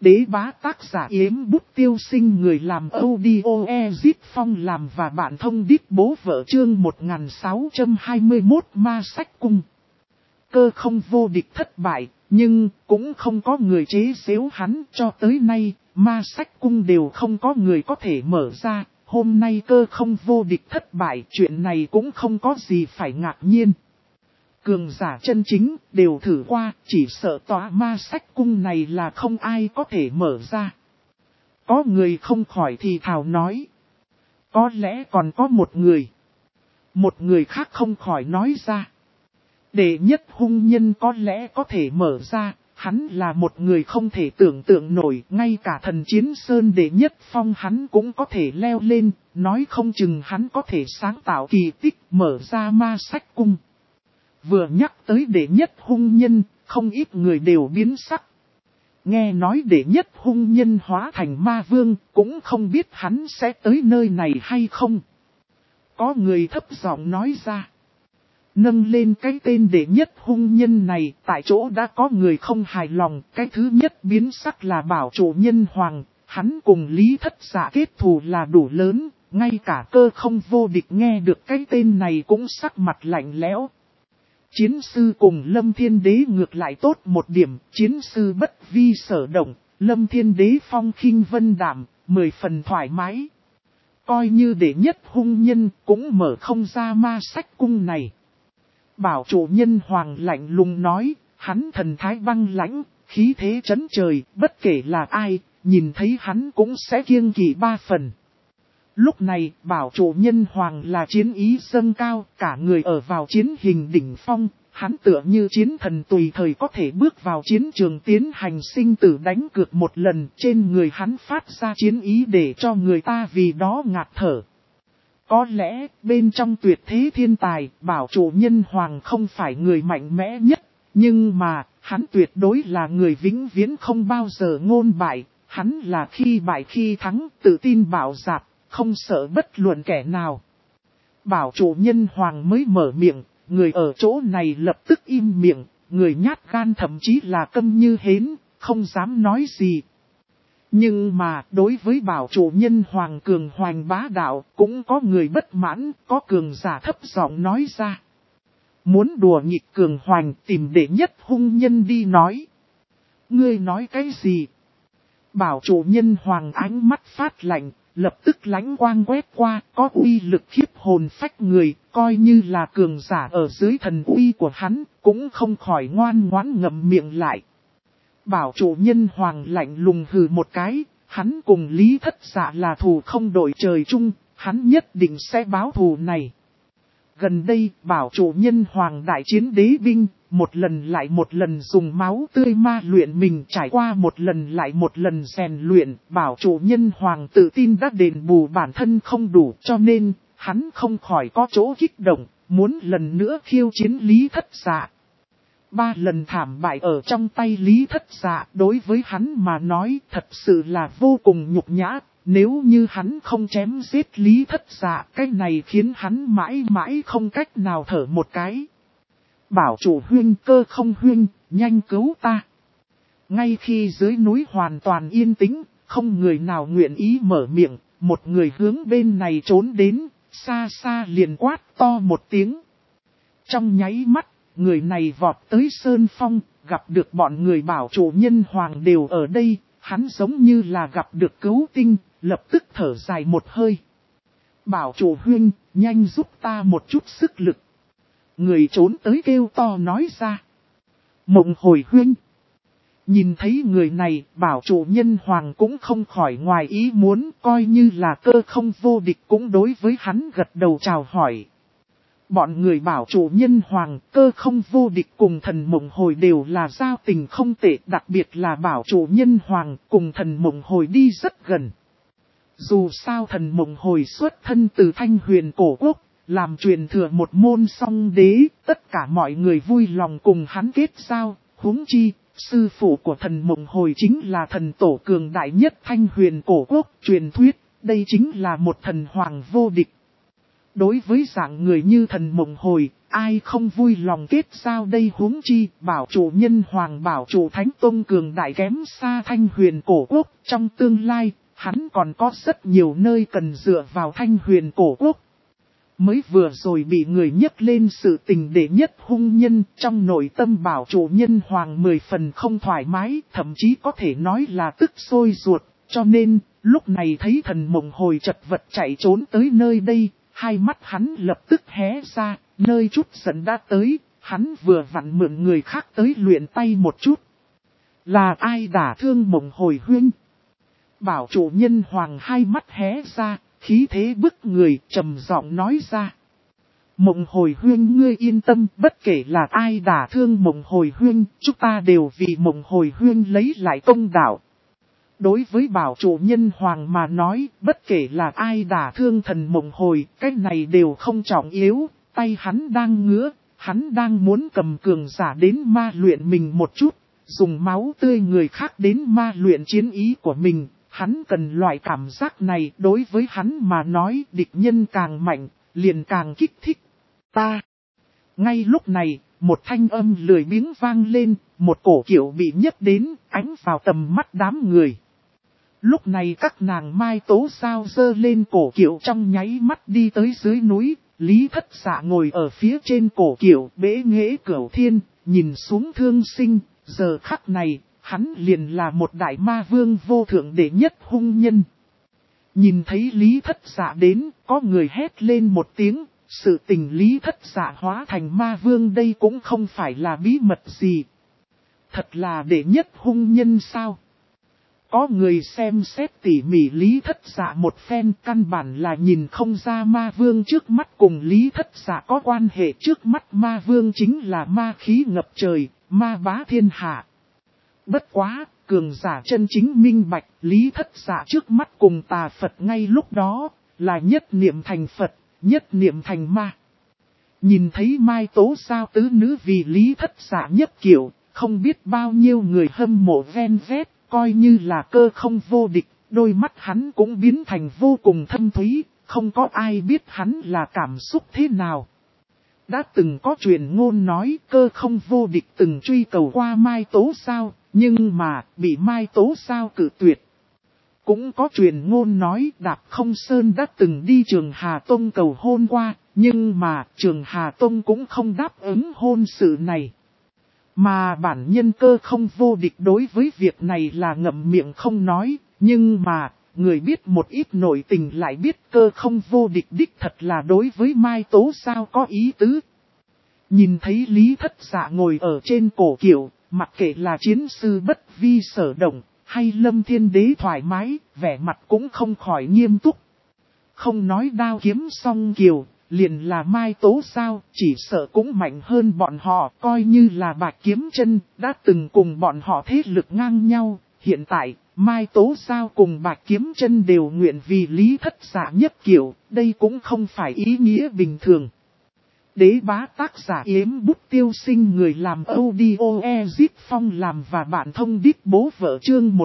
Đế bá tác giả Yếm Bút Tiêu Sinh, người làm audio Ezip Phong làm và bạn thông đít bố vợ, chương 1621 Ma Sách Cung. Cơ không vô địch thất bại, nhưng cũng không có người chế giễu hắn. Cho tới nay, Ma Sách Cung đều không có người có thể mở ra. Hôm nay cơ không vô địch thất bại, chuyện này cũng không có gì phải ngạc nhiên. Cường giả chân chính đều thử qua, chỉ sợ tòa Ma Sách Cung này là không ai có thể mở ra. Có người không khỏi thì thào nói. Có lẽ còn có một người. Một người khác không khỏi nói ra. Đệ nhất hung nhân có lẽ có thể mở ra, hắn là một người không thể tưởng tượng nổi, ngay cả thần chiến sơn đệ nhất phong hắn cũng có thể leo lên, nói không chừng hắn có thể sáng tạo kỳ tích mở ra Ma Sách Cung. Vừa nhắc tới đệ nhất hung nhân, không ít người đều biến sắc. Nghe nói đệ nhất hung nhân hóa thành ma vương, cũng không biết hắn sẽ tới nơi này hay không. Có người thấp giọng nói ra. Nâng lên cái tên đệ nhất hung nhân này, tại chỗ đã có người không hài lòng. Cái thứ nhất biến sắc là bảo chủ nhân hoàng, hắn cùng Lý Thất Dạ kết thù là đủ lớn, ngay cả cơ không vô địch nghe được cái tên này cũng sắc mặt lạnh lẽo. Chiến sư cùng Lâm Thiên Đế ngược lại tốt một điểm, chiến sư bất vi sở động, Lâm Thiên Đế phong khinh vân đảm, 10 phần thoải mái. Coi như đệ nhất hung nhân cũng mở không ra Ma Sách Cung này. Bảo chủ nhân hoàng lạnh lùng nói, hắn thần thái băng lãnh, khí thế chấn trời, bất kể là ai, nhìn thấy hắn cũng sẽ kiêng kỵ 3 phần. Lúc này, bảo chủ nhân hoàng là chiến ý dâng cao, cả người ở vào chiến hình đỉnh phong, hắn tựa như chiến thần tùy thời có thể bước vào chiến trường tiến hành sinh tử đánh cược một lần, trên người hắn phát ra chiến ý để cho người ta vì đó ngạt thở. Có lẽ, bên trong tuyệt thế thiên tài, bảo chủ nhân hoàng không phải người mạnh mẽ nhất, nhưng mà, hắn tuyệt đối là người vĩnh viễn không bao giờ ngôn bại, hắn là khi bại khi thắng, tự tin bảo dạp, không sợ bất luận kẻ nào. Bảo chủ nhân hoàng mới mở miệng, người ở chỗ này lập tức im miệng, người nhát gan thậm chí là câm như hến, không dám nói gì. Nhưng mà đối với bảo chủ nhân hoàng cường hoành bá đạo cũng có người bất mãn, có cường giả thấp giọng nói ra. Muốn đùa nghịch cường hoành tìm đệ nhất hung nhân đi nói. Ngươi nói cái gì? Bảo chủ nhân hoàng ánh mắt phát lạnh, lập tức lánh quang quét qua, có uy lực khiếp hồn phách người, coi như là cường giả ở dưới thần uy của hắn, cũng không khỏi ngoan ngoãn ngậm miệng lại. Bảo chủ nhân hoàng lạnh lùng hừ một cái, hắn cùng Lý Thất Dạ là thù không đội trời chung, hắn nhất định sẽ báo thù này. Gần đây, bảo chủ nhân hoàng đại chiến đế binh, một lần lại một lần dùng máu tươi ma luyện mình, trải qua một lần lại một lần rèn luyện, bảo chủ nhân hoàng tự tin đã đền bù bản thân không đủ, cho nên, hắn không khỏi có chỗ kích động, muốn lần nữa khiêu chiến Lý Thất Dạ. 3 lần thảm bại ở trong tay Lý Thất Dạ đối với hắn mà nói thật sự là vô cùng nhục nhã. Nếu như hắn không chém giết Lý Thất Dạ, cái này khiến hắn mãi mãi không cách nào thở một cái. Bảo chủ huynh, cơ không huynh, nhanh cứu ta. Ngay khi dưới núi hoàn toàn yên tĩnh, không người nào nguyện ý mở miệng, một người hướng bên này trốn đến, xa xa liền quát to một tiếng. Trong nháy mắt, người này vọt tới Sơn Phong, gặp được bọn người bảo chủ nhân hoàng đều ở đây, hắn giống như là gặp được cứu tinh, lập tức thở dài một hơi. Bảo chủ huynh, nhanh giúp ta một chút sức lực. Người trốn tới kêu to nói ra. Mộng hồi huynh. Nhìn thấy người này, bảo chủ nhân hoàng cũng không khỏi ngoài ý muốn, coi như là cơ không vô địch cũng đối với hắn gật đầu chào hỏi. Bọn người bảo chủ nhân hoàng, cơ không vô địch cùng thần mộng hồi đều là giao tình không tệ, đặc biệt là bảo chủ nhân hoàng cùng thần mộng hồi đi rất gần. Dù sao thần mộng hồi xuất thân từ Thanh Huyền cổ quốc, làm truyền thừa một môn song đế, tất cả mọi người vui lòng cùng hắn kết giao, huống chi, sư phụ của thần mộng hồi chính là thần tổ cường đại nhất Thanh Huyền cổ quốc, truyền thuyết, đây chính là một thần hoàng vô địch. Đối với dạng người như thần mộng hồi, ai không vui lòng kết giao đây, huống chi, bảo chủ nhân hoàng, bảo chủ thánh tông cường đại kém xa Thanh Huyền cổ quốc, trong tương lai, hắn còn có rất nhiều nơi cần dựa vào Thanh Huyền cổ quốc. Mới vừa rồi bị người nhấc lên sự tình đệ nhất hung nhân, trong nội tâm bảo chủ nhân hoàng 10 phần không thoải mái, thậm chí có thể nói là tức sôi ruột, cho nên, lúc này thấy thần mộng hồi chật vật chạy trốn tới nơi đây, hai mắt hắn lập tức hé ra, nơi chút giận đã tới, hắn vừa vặn mượn người khác tới luyện tay một chút. Là ai đả thương mộng hồi huynh? Bảo chủ nhân hoàng hai mắt hé ra, khí thế bức người, trầm giọng nói ra. Mộng hồi huynh ngươi yên tâm, bất kể là ai đả thương mộng hồi huynh, chúng ta đều vì mộng hồi huynh lấy lại công đạo. Đối với bảo chủ nhân hoàng mà nói, bất kể là ai đả thương thần mộng hồi, cái này đều không trọng yếu, tay hắn đang ngứa, hắn đang muốn cầm cường giả đến ma luyện mình một chút, dùng máu tươi người khác đến ma luyện chiến ý của mình. Hắn cần loại cảm giác này, đối với hắn mà nói địch nhân càng mạnh, liền càng kích thích. Ta. Ngay lúc này, một thanh âm lười biếng vang lên, một cổ kiệu bị nhấc đến, ánh vào tầm mắt đám người. Lúc này các nàng mai tố sao dơ lên cổ kiệu trong nháy mắt đi tới dưới núi, Lý Thất Dạ ngồi ở phía trên cổ kiệu bế nghễ cửu thiên, nhìn xuống thương sinh, giờ khắc này. Hắn liền là một đại ma vương vô thượng đệ nhất hung nhân. Nhìn thấy Lý Thất Dạ đến, có người hét lên một tiếng, sự tình Lý Thất Dạ hóa thành ma vương đây cũng không phải là bí mật gì. Thật là đệ nhất hung nhân sao? Có người xem xét tỉ mỉ Lý Thất Dạ một phen, căn bản là nhìn không ra ma vương trước mắt cùng Lý Thất Dạ có quan hệ, trước mắt ma vương chính là ma khí ngập trời, ma bá thiên hạ. Bất quá, cường giả chân chính minh bạch, Lý Thất Dạ trước mắt cùng tà Phật ngay lúc đó, là nhất niệm thành Phật, nhất niệm thành ma. Nhìn thấy Mai Tố sao tứ nữ vì Lý Thất Dạ nhất kiểu, không biết bao nhiêu người hâm mộ ven vét, coi như là cơ không vô địch, đôi mắt hắn cũng biến thành vô cùng thâm thúy, không có ai biết hắn là cảm xúc thế nào. Đã từng có truyền ngôn nói cơ không vô địch từng truy cầu qua Mai Tố sao, nhưng mà bị Mai Tố sao cự tuyệt. Cũng có truyền ngôn nói Đạp Không Sơn đã từng đi Trường Hà Tông cầu hôn qua, nhưng mà Trường Hà Tông cũng không đáp ứng hôn sự này. Mà bản nhân cơ không vô địch đối với việc này là ngậm miệng không nói, nhưng mà người biết một ít nội tình lại biết cơ không vô địch đích thật là đối với Mai Tố sao có ý tứ. Nhìn thấy Lý Thất Dạ ngồi ở trên cổ kiệu, mặc kệ là chiến sư Bất Vi Sở Động, hay Lâm Thiên Đế thoải mái, vẻ mặt cũng không khỏi nghiêm túc. Không nói đao kiếm song kiều, liền là Mai Tố sao, chỉ sợ cũng mạnh hơn bọn họ, coi như là Bạch Kiếm Chân, đã từng cùng bọn họ thế lực ngang nhau. Hiện tại, Mai Tố sao cùng Bạch Kiếm Chân đều nguyện vì Lý Thất Dạ nhất kiểu, đây cũng không phải ý nghĩa bình thường. Đế bá tác giả Yếm Bút Tiêu Sinh, người làm audio Ezip Phong làm và bạn thông đít bố vợ chương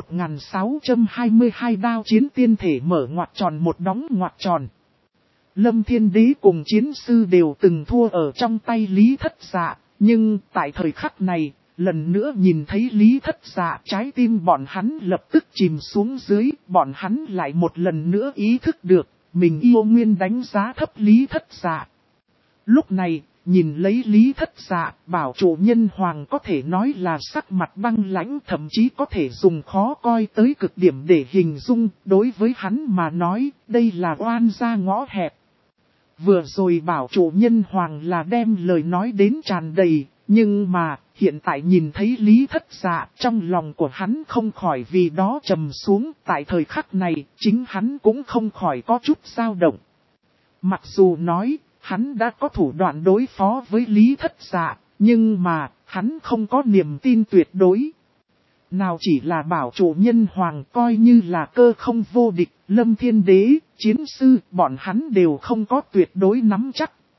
1622 đao chiến tiên thể mở ngoặc tròn một đóng ngoặc tròn. Lâm Thiên Đế cùng chiến sư đều từng thua ở trong tay Lý Thất Dạ, nhưng tại thời khắc này, lần nữa nhìn thấy Lý Thất Dạ, trái tim bọn hắn lập tức chìm xuống dưới, bọn hắn lại một lần nữa ý thức được, mình yêu nguyên đánh giá thấp Lý Thất Dạ. Lúc này, nhìn lấy Lý Thất Dạ, bảo chủ nhân hoàng có thể nói là sắc mặt băng lãnh, thậm chí có thể dùng khó coi tới cực điểm để hình dung, đối với hắn mà nói, đây là oan gia ngõ hẹp. Vừa rồi bảo chủ nhân hoàng là đem lời nói đến tràn đầy, nhưng mà, hiện tại nhìn thấy Lý Thất Dạ, trong lòng của hắn không khỏi vì đó trầm xuống, tại thời khắc này, chính hắn cũng không khỏi có chút dao động. Mặc dù nói, hắn đã có thủ đoạn đối phó với Lý Thất Dạ, nhưng mà, hắn không có niềm tin tuyệt đối. Nào chỉ là bảo chủ nhân hoàng, coi như là cơ không vô địch, Lâm Thiên Đế, chiến sư, bọn hắn đều không có tuyệt đối nắm chắc.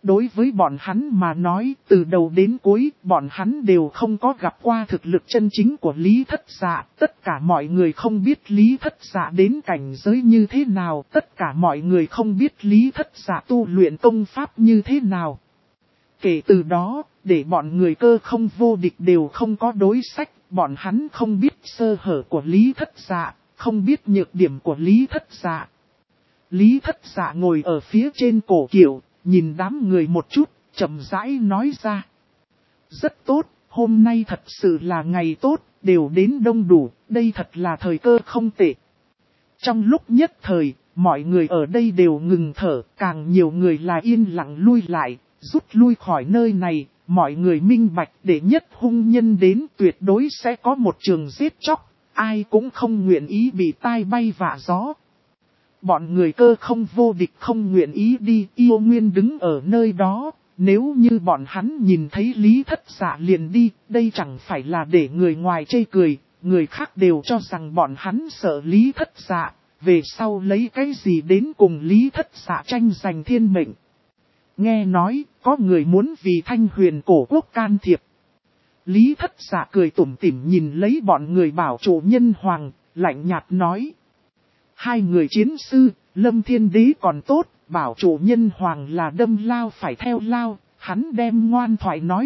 Đối với bọn hắn mà nói, từ đầu đến cuối, bọn hắn đều không có gặp qua thực lực chân chính của Lý Thất Dạ. Tất cả mọi người không biết Lý Thất Dạ đến cảnh giới như thế nào, tất cả mọi người không biết Lý Thất Dạ tu luyện công pháp như thế nào. Kể từ đó, để bọn người Cơ Không Vô Địch đều không có đối sách, bọn hắn không biết sơ hở của Lý Thất Dạ, không biết nhược điểm của Lý Thất Dạ. Lý Thất Dạ ngồi ở phía trên cổ kiệu, nhìn đám người một chút, chậm rãi nói ra. Rất tốt, hôm nay thật sự là ngày tốt, đều đến đông đủ, đây thật là thời cơ không tệ. Trong lúc nhất thời, mọi người ở đây đều ngừng thở, càng nhiều người là yên lặng lui lại, rút lui khỏi nơi này, mọi người minh bạch để nhất hung nhân đến tuyệt đối sẽ có một trường giết chóc, ai cũng không nguyện ý bị tai bay vạ gió. Bọn người Cơ Không Vô Địch không nguyện ý đi, Yêu Nguyên đứng ở nơi đó, nếu như bọn hắn nhìn thấy Lý Thất Dạ liền đi, đây chẳng phải là để người ngoài chê cười, người khác đều cho rằng bọn hắn sợ Lý Thất Dạ, về sau lấy cái gì đến cùng Lý Thất Dạ tranh giành thiên mệnh. Nghe nói, có người muốn vì Thanh Huyền cổ quốc can thiệp. Lý Thất Dạ cười tủm tỉm nhìn lấy bọn người bảo chủ nhân hoàng, lạnh nhạt nói. Hai người chiến sư, Lâm Thiên Đế còn tốt, bảo chủ nhân hoàng là đâm lao phải theo lao, hắn đem ngoan thoại nói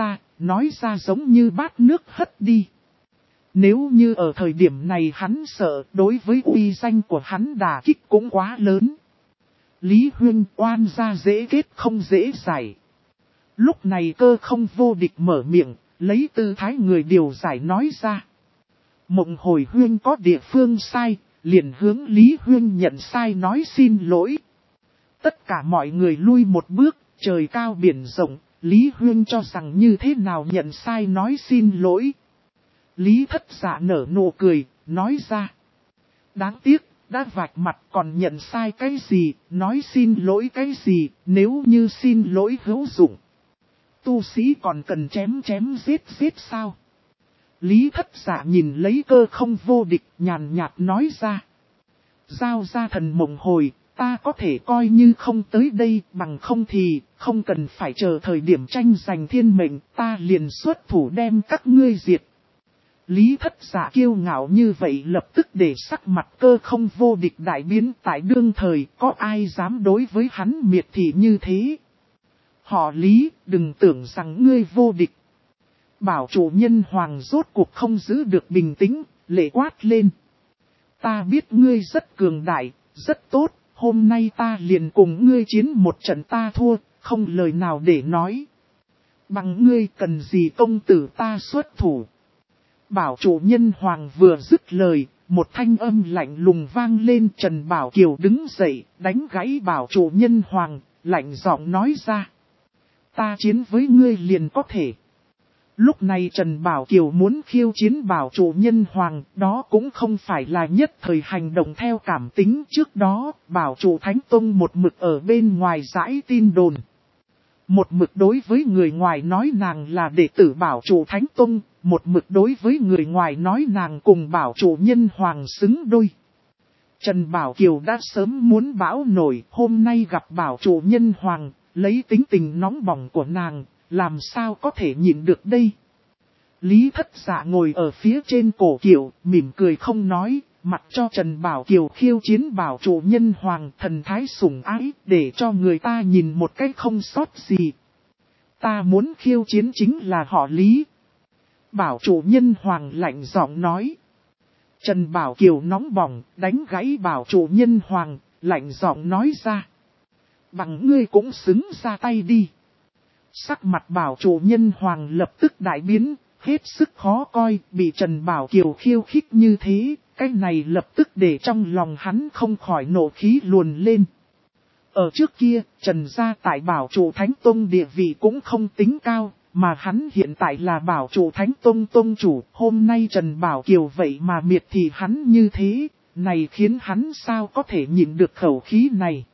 ra giống như bát nước hất đi. Nếu như ở thời điểm này hắn sợ, đối với uy danh của hắn đả kích cũng quá lớn. Lý Huyên, oan gia dễ kết không dễ giải. Lúc này Cơ Không Vô Địch mở miệng, lấy tư thái người điều giải nói ra. Mộng Hồi Huyên có địa phương sai, liền hướng Lý Huyên nhận sai nói xin lỗi. Tất cả mọi người lui một bước, trời cao biển rộng, Lý Huyên cho rằng như thế nào nhận sai nói xin lỗi. Lý Thất Dạ nở nụ cười, nói ra. Đáng tiếc, đã vạch mặt còn nhận sai cái gì, nói xin lỗi cái gì, nếu như xin lỗi hữu dụng. Tu sĩ còn cần chém giết sao? Lý Thất Dạ nhìn lấy Cơ Không Vô Địch, nhàn nhạt nói ra. Giao ra thần mộng hồi, ta có thể coi như không tới đây, bằng không thì, không cần phải chờ thời điểm tranh giành thiên mệnh, ta liền xuất thủ đem các ngươi diệt. Lý Thất Dạ kiêu ngạo như vậy lập tức để sắc mặt Cơ Không Vô Địch đại biến, tại đương thời, có ai dám đối với hắn miệt thị như thế? Họ Lý, đừng tưởng rằng ngươi vô địch. Bảo chủ nhân hoàng rốt cuộc không giữ được bình tĩnh, lệ quát lên. Ta biết ngươi rất cường đại, rất tốt, hôm nay ta liền cùng ngươi chiến một trận ta thua, không lời nào để nói. Bằng ngươi cần gì công tử ta xuất thủ. Bảo chủ nhân hoàng vừa dứt lời, một thanh âm lạnh lùng vang lên. Trần Bảo Kiều đứng dậy, đánh gãy bảo chủ nhân hoàng, lạnh giọng nói ra. Ta chiến với ngươi liền có thể. Lúc này Trần Bảo Kiều muốn khiêu chiến bảo chủ nhân hoàng, đó cũng không phải là nhất thời hành động theo cảm tính. Trước đó, bảo chủ Thánh Tông một mực ở bên ngoài dãi tin đồn. Một mực đối với người ngoài nói nàng là đệ tử bảo chủ Thánh Tông, một mực đối với người ngoài nói nàng cùng bảo chủ nhân hoàng xứng đôi. Trần Bảo Kiều đã sớm muốn bão nổi, hôm nay gặp bảo chủ nhân hoàng, lấy tính tình nóng bỏng của nàng, làm sao có thể nhịn được đây. Lý Thất Dạ ngồi ở phía trên cổ kiệu, mỉm cười không nói, mặc cho Trần Bảo Kiều khiêu chiến bảo chủ nhân hoàng, thần thái sủng ái, để cho người ta nhìn một cách không sót gì. Ta muốn khiêu chiến chính là họ Lý. Bảo chủ nhân hoàng lạnh giọng nói. Trần Bảo Kiều nóng bỏng, đánh gãy bảo chủ nhân hoàng, lạnh giọng nói ra. Bằng ngươi cũng xứng ra tay đi. Sắc mặt bảo chủ nhân hoàng lập tức đại biến, hết sức khó coi, bị Trần Bảo Kiều khiêu khích như thế, cái này lập tức để trong lòng hắn không khỏi nộ khí luồn lên. Ở trước kia, Trần gia tại bảo chủ Thánh Tông địa vị cũng không tính cao, mà hắn hiện tại là bảo chủ Thánh Tông Tông chủ, hôm nay Trần Bảo Kiều vậy mà miệt thị hắn như thế, này khiến hắn sao có thể nhịn được khẩu khí này.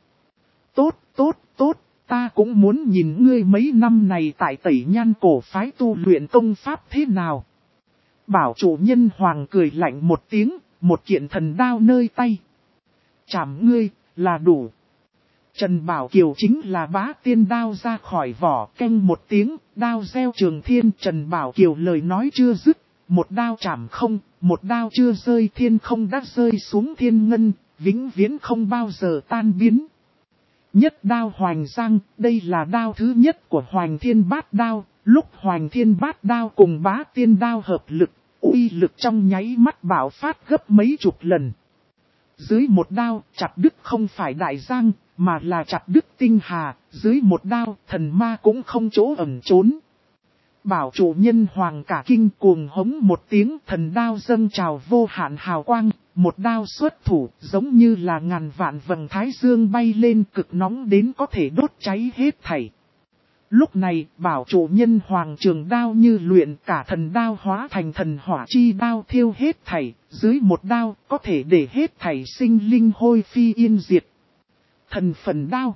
Tốt, ta cũng muốn nhìn ngươi mấy năm này tại Tẩy Nhan cổ phái tu luyện công pháp thế nào. Bảo chủ nhân hoàng cười lạnh một tiếng, một kiện thần đao nơi tay. Chảm ngươi, là đủ. Trần Bảo Kiều chính là bá tiên đao ra khỏi vỏ, canh một tiếng, đao gieo trường thiên. Trần Bảo Kiều lời nói chưa dứt, một đao chảm không, một đao chưa rơi thiên không đã rơi xuống thiên ngân, vĩnh viễn không bao giờ tan biến. Nhất đao hoành giang, đây là đao thứ nhất của Hoành Thiên Bát Đao. Lúc Hoành Thiên Bát Đao cùng bá tiên đao hợp lực, uy lực trong nháy mắt bạo phát gấp mấy chục lần. Dưới một đao, chặt đứt không phải đại giang, mà là chặt đứt tinh hà. Dưới một đao, thần ma cũng không chỗ ẩn trốn. Bảo chủ nhân hoàng cả kinh cuồng hống một tiếng, thần đao dâng trào vô hạn hào quang. Một đao xuất thủ giống như là ngàn vạn vầng thái dương bay lên, cực nóng đến có thể đốt cháy hết thảy. Lúc này, bảo chủ nhân hoàng trường đao như luyện, cả thần đao hóa thành thần hỏa chi đao thiêu hết thảy. Dưới một đao, có thể để hết thảy sinh linh hôi phi yên diệt. Thần phần đao.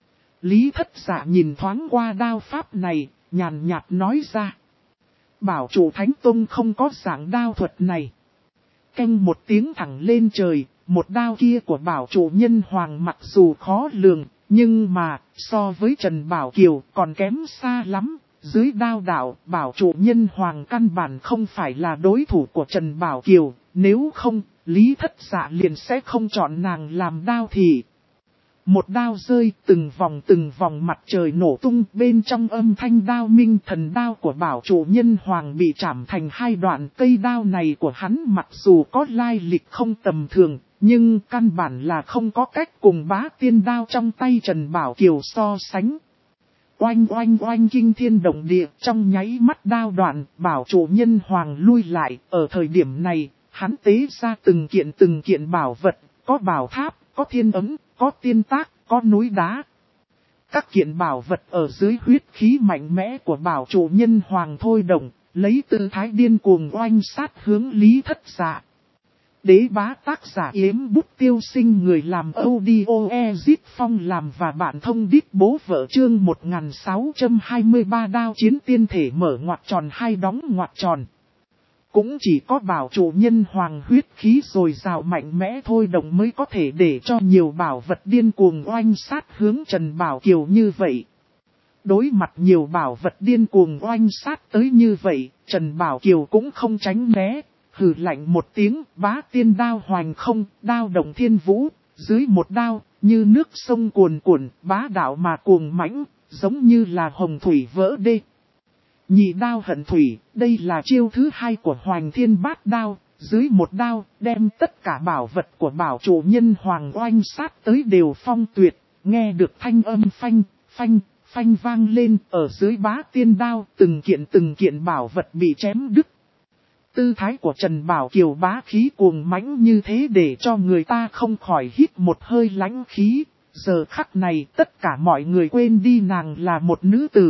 Lý Thất Dạ nhìn thoáng qua đao pháp này, nhàn nhạt nói ra. Bảo chủ Thánh Tông không có dạng đao thuật này. Canh một tiếng thẳng lên trời, một đao kia của bảo chủ nhân hoàng mặc dù khó lường, nhưng mà, so với Trần Bảo Kiều còn kém xa lắm. Dưới đao đạo, bảo chủ nhân hoàng căn bản không phải là đối thủ của Trần Bảo Kiều, nếu không, Lý Thất Dạ liền sẽ không chọn nàng làm đao thị. Một đao rơi, từng vòng mặt trời nổ tung, bên trong âm thanh đao minh. Thần đao của bảo chủ nhân hoàng bị chảm thành hai đoạn. Cây đao này của hắn mặc dù có lai lịch không tầm thường, nhưng căn bản là không có cách cùng bá tiên đao trong tay Trần Bảo Kiều so sánh. Oanh oanh oanh kinh thiên động địa, trong nháy mắt đao đoạn, bảo chủ nhân hoàng lui lại. Ở thời điểm này, hắn tế ra từng kiện bảo vật, có bảo tháp, có thiên ấm, có tiên tác, có núi đá. Các kiện bảo vật ở dưới huyết khí mạnh mẽ của bảo chủ nhân hoàng thôi động, lấy tư thái điên cuồng oanh sát hướng Lý Thất Dạ. Đế bá tác giả Yếm Bút Tiêu Sinh, người làm audio Ezit Phong làm và bạn thông đít bố vợ chương 1623 đao chiến tiên thể mở ngoặc tròn hai đóng ngoặc tròn. Cũng chỉ có bảo chủ nhân hoàng huyết khí dồi dào mạnh mẽ thôi động mới có thể để cho nhiều bảo vật điên cuồng oanh sát hướng Trần Bảo Kiều như vậy. Đối mặt nhiều bảo vật điên cuồng oanh sát tới như vậy, Trần Bảo Kiều cũng không tránh né, hừ lạnh một tiếng, bá tiên đao hoành không, đao động thiên vũ, dưới một đao, như nước sông cuồn cuộn, bá đạo mà cuồng mãnh, giống như là hồng thủy vỡ đê. Nhị đao hận thủy, đây là chiêu thứ hai của Hoành Thiên Bát Đao, dưới một đao, đem tất cả bảo vật của bảo chủ nhân hoàng oanh sát tới đều phong tuyệt, nghe được thanh âm phanh vang lên, ở dưới bá tiên đao, từng kiện bảo vật bị chém đứt. Tư thái của Trần Bảo Kiều bá khí cuồng mãnh như thế để cho người ta không khỏi hít một hơi lãnh khí. Giờ khắc này tất cả mọi người quên đi nàng là một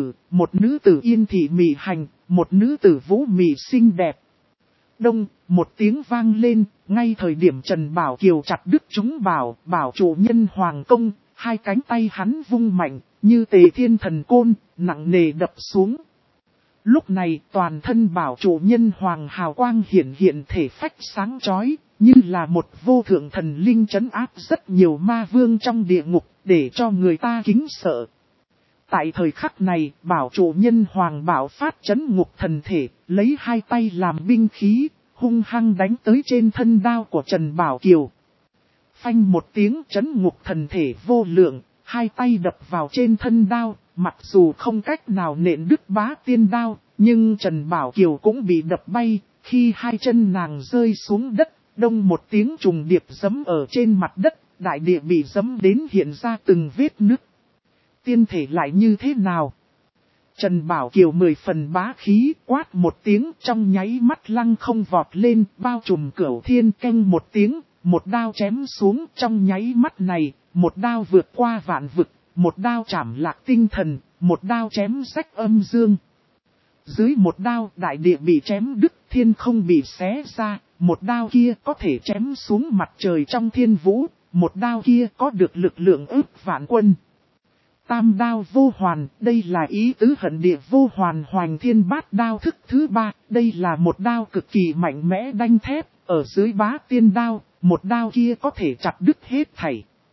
nữ tử yên thị mị hành, một nữ tử vũ mị xinh đẹp. Đông, một tiếng vang lên, ngay thời điểm Trần Bảo Kiều chặt đứt chúng bảo chủ nhân hoàng công, hai cánh tay hắn vung mạnh, như Tề Thiên Thần Côn, nặng nề đập xuống. Lúc này toàn thân bảo chủ nhân hoàng hào quang hiện thể phách sáng chói, như là một vô thượng thần linh trấn áp rất nhiều ma vương trong địa ngục, để cho người ta kính sợ. Tại thời khắc này, bảo chủ nhân hoàng bảo phát trấn ngục thần thể, lấy hai tay làm binh khí, hung hăng đánh tới trên thân đao của Trần Bảo Kiều. Phanh một tiếng, trấn ngục thần thể vô lượng, hai tay đập vào trên thân đao, mặc dù không cách nào nện đứt bá tiên đao, nhưng Trần Bảo Kiều cũng bị đập bay, khi hai chân nàng rơi xuống đất, đông một tiếng trùng điệp giẫm ở trên mặt đất, đại địa bị giẫm đến hiện ra từng vết nứt. Tiên thể lại như thế nào? Trần Bảo Kiều 10 phần bá khí, quát một tiếng, trong nháy mắt lăng không vọt lên, bao trùm cửu thiên, canh một tiếng, một đao chém xuống. Trong nháy mắt này, một đao vượt qua vạn vực, một đao chảm lạc tinh thần, một đao chém rách âm dương. Dưới một đao, đại địa bị chém đứt, thiên không bị xé ra, một đao kia có thể chém xuống mặt trời trong thiên vũ, một đao kia có được lực lượng ức vạn quân. Tam đao vô hoàn, đây là ý tứ hận địa vô hoàn Hoành Thiên Bát Đao thức thứ ba, đây là một đao cực kỳ mạnh mẽ đanh thép, ở dưới bá tiên đao, một đao kia có thể chặt đứt hết thảy.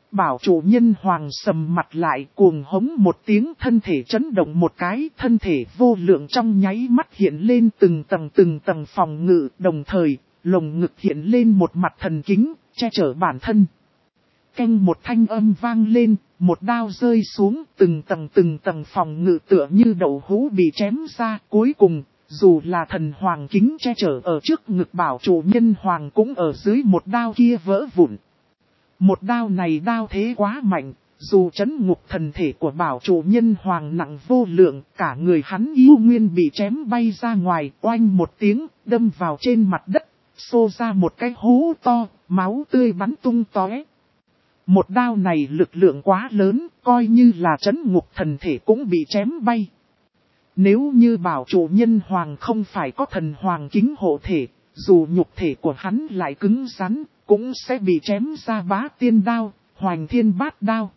Bảo chủ nhân hoàng sầm mặt lại cuồng hống một tiếng, thân thể chấn động một cái, thân thể vô lượng trong nháy mắt hiện lên từng tầng phòng ngự, đồng thời, lồng ngực hiện lên một mặt thần kính, che chở bản thân. Canh một thanh âm vang lên, một đao rơi xuống, từng tầng phòng ngự tựa như đậu hũ bị chém ra, cuối cùng, dù là thần hoàng kính che chở ở trước ngực bảo chủ nhân hoàng cũng ở dưới một đao kia vỡ vụn. Một đao này đao thế quá mạnh, dù chấn ngục thần thể của bảo chủ nhân hoàng nặng vô lượng, cả người hắn yêu nguyên bị chém bay ra ngoài, oanh một tiếng, đâm vào trên mặt đất, xô ra một cái hố to, máu tươi bắn tung tóe. Một đao này lực lượng quá lớn, coi như là chấn ngục thần thể cũng bị chém bay. Nếu như bảo chủ nhân hoàng không phải có thần hoàng kính hộ thể, dù nhục thể của hắn lại cứng rắn, cũng sẽ bị chém ra bá tiên đao, hoành thiên bát đao.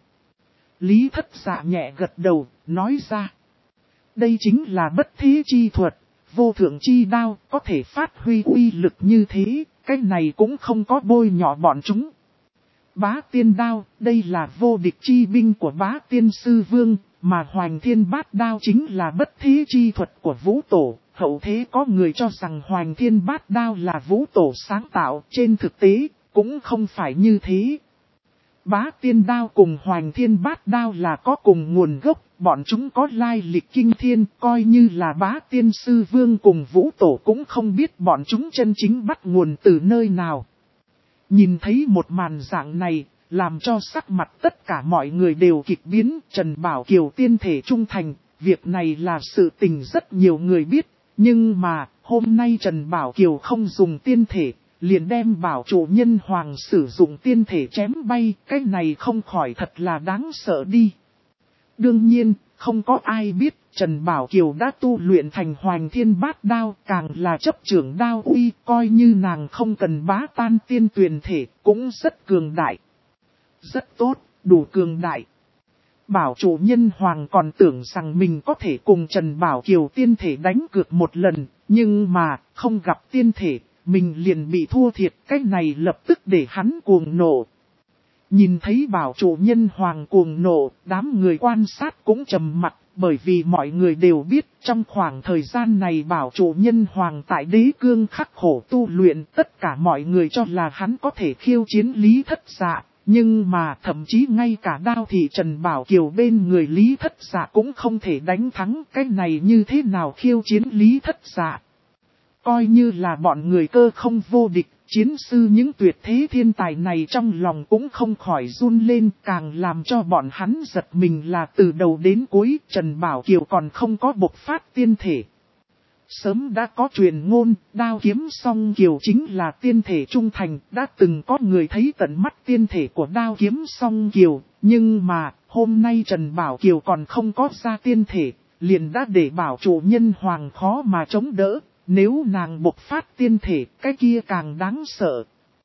Lý Thất Dạ nhẹ gật đầu, nói ra. Đây chính là bất thế chi thuật, vô thượng chi đao, có thể phát huy uy lực như thế, cái này cũng không có bôi nhọ bọn chúng. Bá tiên đao, đây là vô địch chi binh của bá tiên sư vương, mà hoành thiên bát đao chính là bất thế chi thuật của vũ tổ. Hậu thế có người cho rằng hoành thiên bát đao là vũ tổ sáng tạo, trên thực tế, cũng không phải như thế. Bá tiên đao cùng hoành thiên bát đao là có cùng nguồn gốc, bọn chúng có lai lịch kinh thiên, coi như là bá tiên sư vương cùng vũ tổ cũng không biết bọn chúng chân chính bắt nguồn từ nơi nào. Nhìn thấy một màn dạng này, làm cho sắc mặt tất cả mọi người đều kịch biến. Trần Bảo Kiều tiên thể trung thành, việc này là sự tình rất nhiều người biết, nhưng mà hôm nay Trần Bảo Kiều không dùng tiên thể, liền đem bảo chủ nhân hoàng sử dụng tiên thể chém bay, cái này không khỏi thật là đáng sợ đi. Đương nhiên, không có ai biết Trần Bảo Kiều đã tu luyện thành hoành thiên bát đao, càng là chấp trưởng đao uy, coi như nàng không cần bá tan tiên tuyền thể, cũng rất cường đại. Rất tốt, đủ cường đại. Bảo chủ nhân hoàng còn tưởng rằng mình có thể cùng Trần Bảo Kiều tiên thể đánh cược một lần, nhưng mà không gặp tiên thể, mình liền bị thua thiệt, cái này lập tức để hắn cuồng nộ. Nhìn thấy bảo chủ nhân hoàng cuồng nộ, đám người quan sát cũng trầm mặt, bởi vì mọi người đều biết trong khoảng thời gian này bảo chủ nhân hoàng tại đế cương khắc khổ tu luyện, tất cả mọi người cho là hắn có thể khiêu chiến Lý Thất Dạ, nhưng mà thậm chí ngay cả đao thị Trần Bảo Kiều bên người Lý Thất Dạ cũng không thể đánh thắng, cái này như thế nào khiêu chiến Lý Thất Dạ. Coi như là bọn người cơ không vô địch, chiến sư những tuyệt thế thiên tài này trong lòng cũng không khỏi run lên, càng làm cho bọn hắn giật mình là từ đầu đến cuối Trần Bảo Kiều còn không có bộc phát tiên thể. Sớm đã có truyền ngôn, đao kiếm song kiều chính là tiên thể trung thành, đã từng có người thấy tận mắt tiên thể của đao kiếm song kiều, nhưng mà hôm nay Trần Bảo Kiều còn không có ra tiên thể, liền đã để bảo chủ nhân hoàng khó mà chống đỡ. Nếu nàng bộc phát tiên thể, cái kia càng đáng sợ.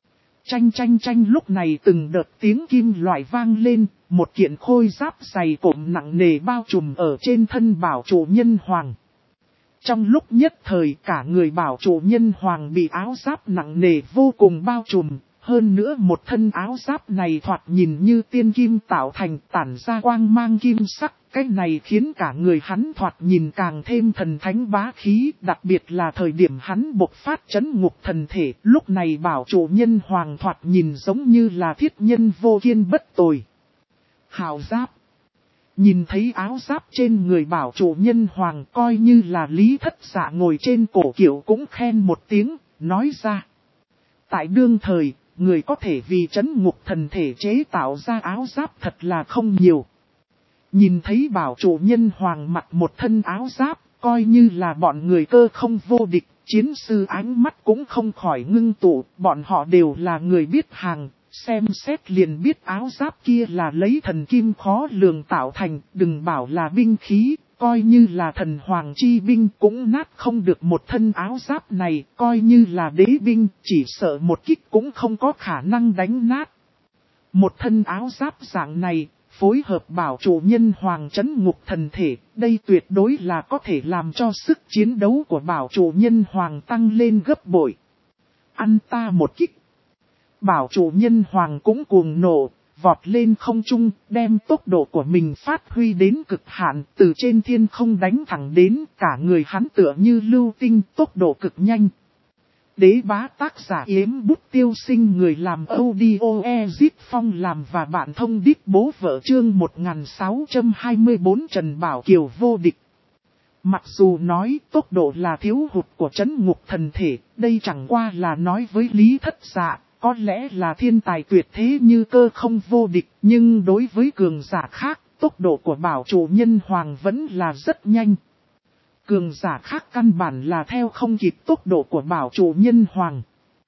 Chanh lúc này từng đợt tiếng kim loại vang lên, một kiện khôi giáp dày cộm nặng nề bao trùm ở trên thân bảo chủ nhân hoàng. Trong lúc nhất thời cả người bảo chủ nhân hoàng bị áo giáp nặng nề vô cùng bao trùm, hơn nữa một thân áo giáp này thoạt nhìn như tiên kim tạo thành tản ra quang mang kim sắc. Cái này khiến cả người hắn thoạt nhìn càng thêm thần thánh bá khí, đặc biệt là thời điểm hắn bộc phát chấn ngục thần thể, lúc này bảo chủ nhân hoàng thoạt nhìn giống như là thiết nhân vô kiên bất tồi. Hào giáp. Nhìn thấy áo giáp trên người bảo chủ nhân hoàng, coi như là Lý Thất Dạ ngồi trên cổ kiệu cũng khen một tiếng, nói ra. Tại đương thời, người có thể vì chấn ngục thần thể chế tạo ra áo giáp thật là không nhiều. Nhìn thấy bảo chủ nhân hoàng mặc một thân áo giáp, coi như là bọn người cơ không vô địch, chiến sư ánh mắt cũng không khỏi ngưng tụ, bọn họ đều là người biết hàng, xem xét liền biết áo giáp kia là lấy thần kim khó lường tạo thành, đừng bảo là binh khí, coi như là thần hoàng chi binh cũng nát không được một thân áo giáp này, coi như là đế binh, chỉ sợ một kích cũng không có khả năng đánh nát. Một thân áo giáp dạng này, phối hợp bảo chủ nhân hoàng chấn ngục thần thể, đây tuyệt đối là có thể làm cho sức chiến đấu của bảo chủ nhân hoàng tăng lên gấp bội. Ăn ta một kích. Bảo chủ nhân hoàng cũng cuồng nộ, vọt lên không trung, đem tốc độ của mình phát huy đến cực hạn, từ trên thiên không đánh thẳng đến, cả người hắn tựa như lưu tinh, tốc độ cực nhanh. Đế bá tác giả Yếm Bút Tiêu Sinh, người làm audio Ezit Phong làm và bạn thông đít bố vợ, chương 1624 Trần Bảo Kiều vô địch. Mặc dù nói tốc độ là thiếu hụt của trấn ngục thần thể, đây chẳng qua là nói với Lý Thất Dạ, có lẽ là thiên tài tuyệt thế như Cơ Không vô địch, nhưng đối với cường giả khác, tốc độ của bảo chủ nhân hoàng vẫn là rất nhanh. Cường giả khác căn bản là theo không kịp tốc độ của bảo chủ nhân hoàng.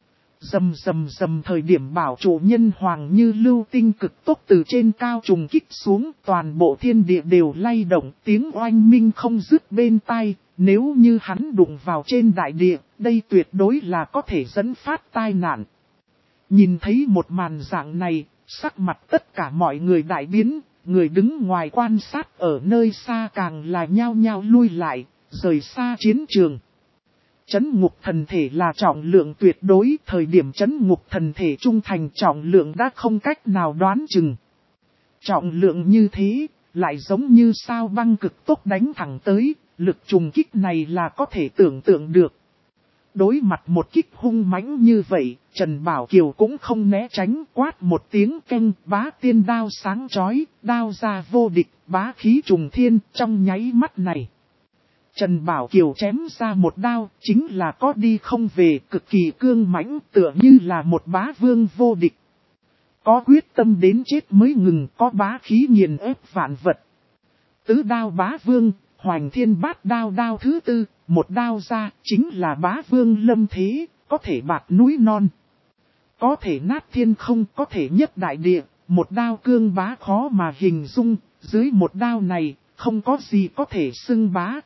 Rầm rầm rầm, thời điểm bảo chủ nhân hoàng như lưu tinh cực tốc từ trên cao trùng kích xuống, toàn bộ thiên địa đều lay động, tiếng oanh minh không dứt bên tai. Nếu như hắn đụng vào trên đại địa, đây tuyệt đối là có thể dẫn phát tai nạn. Nhìn thấy một màn dạng này, sắc mặt tất cả mọi người đại biến, người đứng ngoài quan sát ở nơi xa càng là nhao nhao lui lại, rời xa chiến trường. Trấn ngục thần thể là trọng lượng tuyệt đối, thời điểm trấn ngục thần thể trung thành trọng lượng đã không cách nào đoán chừng. Trọng lượng như thế, lại giống như sao băng cực tốc đánh thẳng tới, lực trùng kích này là có thể tưởng tượng được. Đối mặt một kích hung mãnh như vậy, Trần Bảo Kiều cũng không né tránh, quát một tiếng keng, bá tiên đao sáng chói, đao ra vô địch, bá khí trùng thiên. Trong nháy mắt này, Trần Bảo Kiều chém ra một đao, chính là có đi không về, cực kỳ cương mãnh, tựa như là một bá vương vô địch. Có quyết tâm đến chết mới ngừng, có bá khí nghiền ép vạn vật. Tứ đao bá vương, Hoành Thiên Bát Đao đao thứ tư, một đao ra, chính là bá vương lâm thế, có thể bạt núi non, có thể nát thiên không, có thể nhất đại địa, một đao cương bá khó mà hình dung, dưới một đao này, không có gì có thể xưng bá.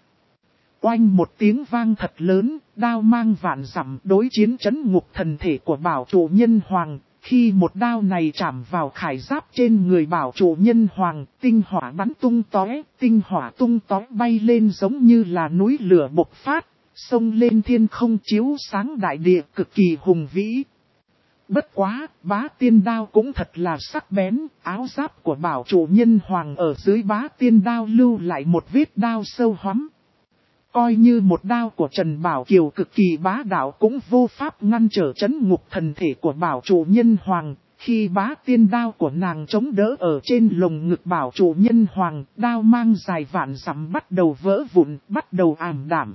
Oanh một tiếng vang thật lớn, đao mang vạn dặm, đối chiến trấn ngục thần thể của bảo chủ nhân hoàng. Khi một đao này chạm vào khải giáp trên người bảo chủ nhân hoàng, tinh hỏa bắn tung tóe, tinh hỏa tung tóe bay lên giống như là núi lửa bộc phát, xông lên thiên không chiếu sáng đại địa, cực kỳ hùng vĩ. Bất quá, bá tiên đao cũng thật là sắc bén, áo giáp của bảo chủ nhân hoàng ở dưới bá tiên đao lưu lại một vết đao sâu hoắm. Coi như một đao của Trần Bảo Kiều cực kỳ bá đạo cũng vô pháp ngăn trở trấn ngục thần thể của bảo chủ nhân hoàng. Khi bá tiên đao của nàng chống đỡ ở trên lồng ngực bảo chủ nhân hoàng, đao mang dài vạn dặm bắt đầu vỡ vụn, bắt đầu ảm đạm.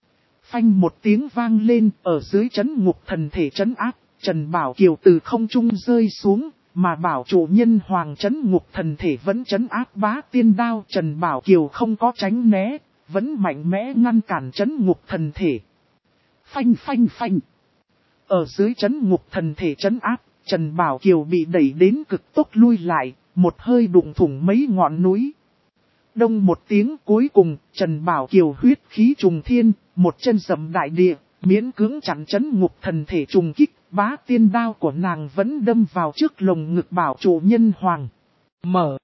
Phanh một tiếng vang lên, ở dưới trấn ngục thần thể trấn áp, Trần Bảo Kiều từ không trung rơi xuống, mà bảo chủ nhân hoàng trấn ngục thần thể vẫn trấn áp bá tiên đao. Trần Bảo Kiều không có tránh né, vẫn mạnh mẽ ngăn cản trấn ngục thần thể. Phanh phanh phanh. Ở dưới trấn ngục thần thể trấn áp, Trần Bảo Kiều bị đẩy đến cực tốc lui lại, một hơi đụng thủng mấy ngọn núi. Đông một tiếng, cuối cùng, Trần Bảo Kiều huyết khí trùng thiên, một chân dậm đại địa, miễn cưỡng chặn trấn ngục thần thể trùng kích, bá tiên đao của nàng vẫn đâm vào trước lồng ngực bảo chủ nhân hoàng. Mở.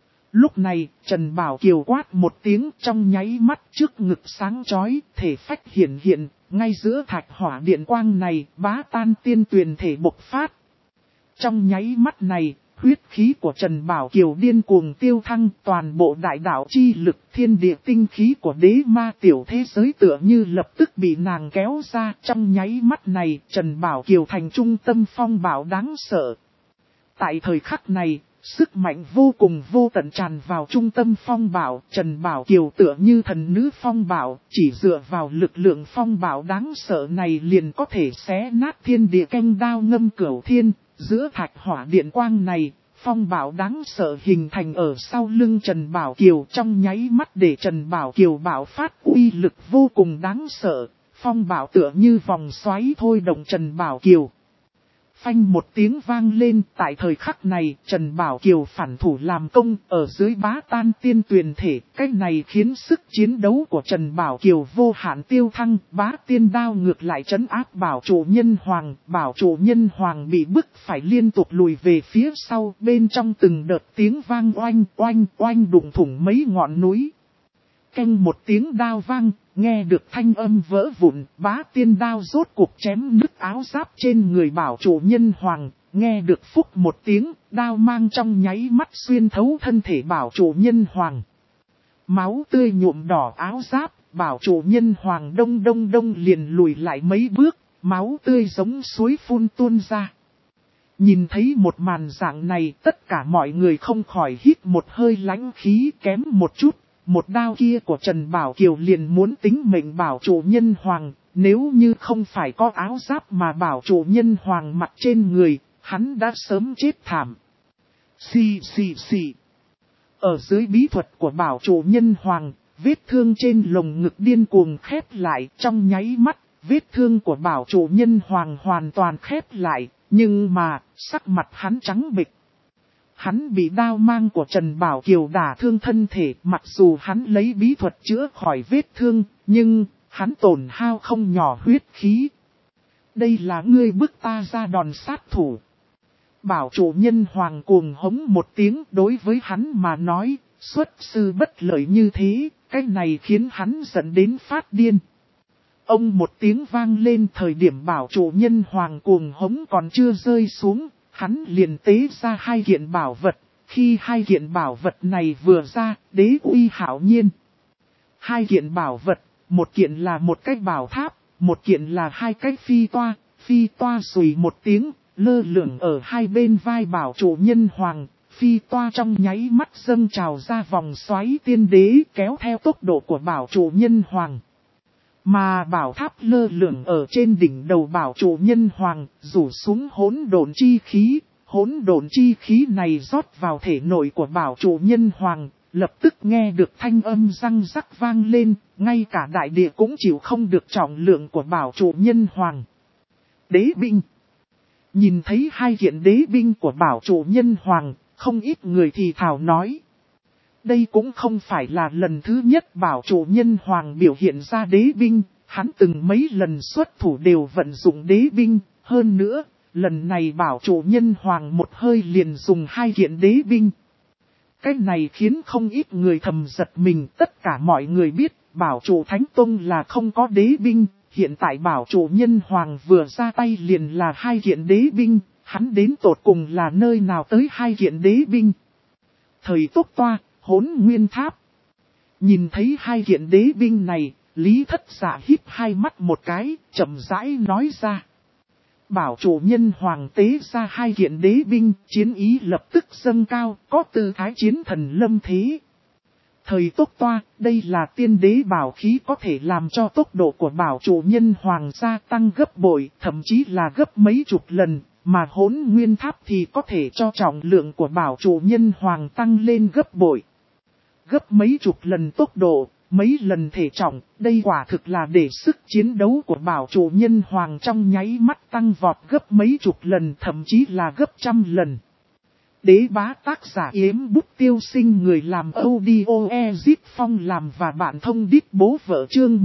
Lúc này, Trần Bảo Kiều quát một tiếng, trong nháy mắt trước ngực sáng chói, thể phách hiển hiện, ngay giữa thạch hỏa điện quang này, bá tan tiên tuyền thể bộc phát. Trong nháy mắt này, huyết khí của Trần Bảo Kiều điên cuồng tiêu thăng, toàn bộ đại đạo chi lực, thiên địa tinh khí của đế ma tiểu thế giới tựa như lập tức bị nàng kéo ra. Trong nháy mắt này, Trần Bảo Kiều thành trung tâm phong bảo đáng sợ. Tại thời khắc này, sức mạnh vô cùng vô tận tràn vào trung tâm phong bảo, Trần Bảo Kiều tựa như thần nữ phong bảo, chỉ dựa vào lực lượng phong bảo đáng sợ này liền có thể xé nát thiên địa canh đao ngâm cửu thiên. Giữa thạch hỏa điện quang này, phong bảo đáng sợ hình thành ở sau lưng Trần Bảo Kiều, trong nháy mắt để Trần Bảo Kiều bạo phát uy lực vô cùng đáng sợ, phong bảo tựa như vòng xoáy thôi động Trần Bảo Kiều. Phanh một tiếng vang lên, tại thời khắc này, Trần Bảo Kiều phản thủ làm công, ở dưới bá tan tiên tuyền thể, cách này khiến sức chiến đấu của Trần Bảo Kiều vô hạn tiêu thăng, bá tiên đao ngược lại trấn áp bảo chủ nhân hoàng bị bức phải liên tục lùi về phía sau, bên trong từng đợt tiếng vang oanh oanh oanh đụng thủng mấy ngọn núi. Canh một tiếng đao vang, nghe được thanh âm vỡ vụn, bá tiên đao rốt cuộc chém nứt áo giáp trên người bảo chủ nhân hoàng, nghe được phúc một tiếng, đao mang trong nháy mắt xuyên thấu thân thể bảo chủ nhân hoàng. Máu tươi nhuộm đỏ áo giáp, bảo chủ nhân hoàng đông đông đông liền lùi lại mấy bước, máu tươi giống suối phun tuôn ra. Nhìn thấy một màn dạng này, tất cả mọi người không khỏi hít một hơi lãnh khí, kém một chút. Một đao kia của Trần Bảo Kiều liền muốn tính mệnh bảo chủ nhân hoàng, nếu như không phải có áo giáp mà bảo chủ nhân hoàng mặc trên người, hắn đã sớm chết thảm. Xì. Ở dưới bí thuật của bảo chủ nhân hoàng, vết thương trên lồng ngực điên cuồng khép lại, trong nháy mắt, vết thương của bảo chủ nhân hoàng hoàn toàn khép lại, nhưng mà, sắc mặt hắn trắng bệch. Hắn bị đao mang của Trần Bảo Kiều đả thương thân thể, mặc dù hắn lấy bí thuật chữa khỏi vết thương, nhưng hắn tổn hao không nhỏ huyết khí. Đây là ngươi bức ta ra đòn sát thủ. Bảo chủ nhân hoàng cuồng hống một tiếng, đối với hắn mà nói, xuất sư bất lợi như thế, cái này khiến hắn giận đến phát điên. Ông một tiếng vang lên, thời điểm bảo chủ nhân hoàng cuồng hống còn chưa rơi xuống, hắn liền tế ra hai kiện bảo vật. Khi hai kiện bảo vật này vừa ra, đế uy hạo nhiên. Hai kiện bảo vật, một kiện là một cái bảo tháp, một kiện là hai cái phi toa. Phi toa xùy một tiếng, lơ lửng ở hai bên vai bảo chủ nhân hoàng. Phi toa trong nháy mắt dâng trào ra vòng xoáy tiên đế, kéo theo tốc độ của bảo chủ nhân hoàng. Mà bảo tháp lơ lửng ở trên đỉnh đầu bảo chủ nhân hoàng, rủ xuống hỗn độn chi khí. Hỗn độn chi khí này rót vào thể nội của bảo chủ nhân hoàng, lập tức nghe được thanh âm răng rắc vang lên, ngay cả đại địa cũng chịu không được trọng lượng của bảo chủ nhân hoàng. Đế binh. Nhìn thấy hai kiện đế binh của bảo chủ nhân hoàng, không ít người thì thào nói. Đây cũng không phải là lần thứ nhất bảo chủ nhân hoàng biểu hiện ra đế binh, hắn từng mấy lần xuất thủ đều vận dụng đế binh, hơn nữa, lần này bảo chủ nhân hoàng một hơi liền dùng hai kiện đế binh. Cái này khiến không ít người thầm giật mình, tất cả mọi người biết bảo chủ Thánh Tông là không có đế binh, hiện tại bảo chủ nhân hoàng vừa ra tay liền là hai kiện đế binh, hắn đến tột cùng là nơi nào tới hai kiện đế binh. Thời Tốc Toa, Hỗn Nguyên Tháp. Nhìn thấy hai kiện đế binh này, Lý Thất Dạ híp hai mắt một cái, chậm rãi nói ra. Bảo chủ nhân hoàng tế ra hai kiện đế binh, chiến ý lập tức dâng cao, có tư thái chiến thần lâm thế. Thời Tốc Toa, đây là tiên đế bảo khí có thể làm cho tốc độ của bảo chủ nhân hoàng gia tăng gấp bội, thậm chí là gấp mấy chục lần, mà Hỗn Nguyên Tháp thì có thể cho trọng lượng của bảo chủ nhân hoàng tăng lên gấp bội. Gấp mấy chục lần tốc độ, mấy lần thể trọng, đây quả thực là để sức chiến đấu của bảo chủ nhân hoàng trong nháy mắt tăng vọt gấp mấy chục lần, thậm chí là gấp trăm lần. Đế bá tác giả Yếm Bút Tiêu Sinh, người làm audio Ezip Phong làm và bạn thông đít bố vợ chương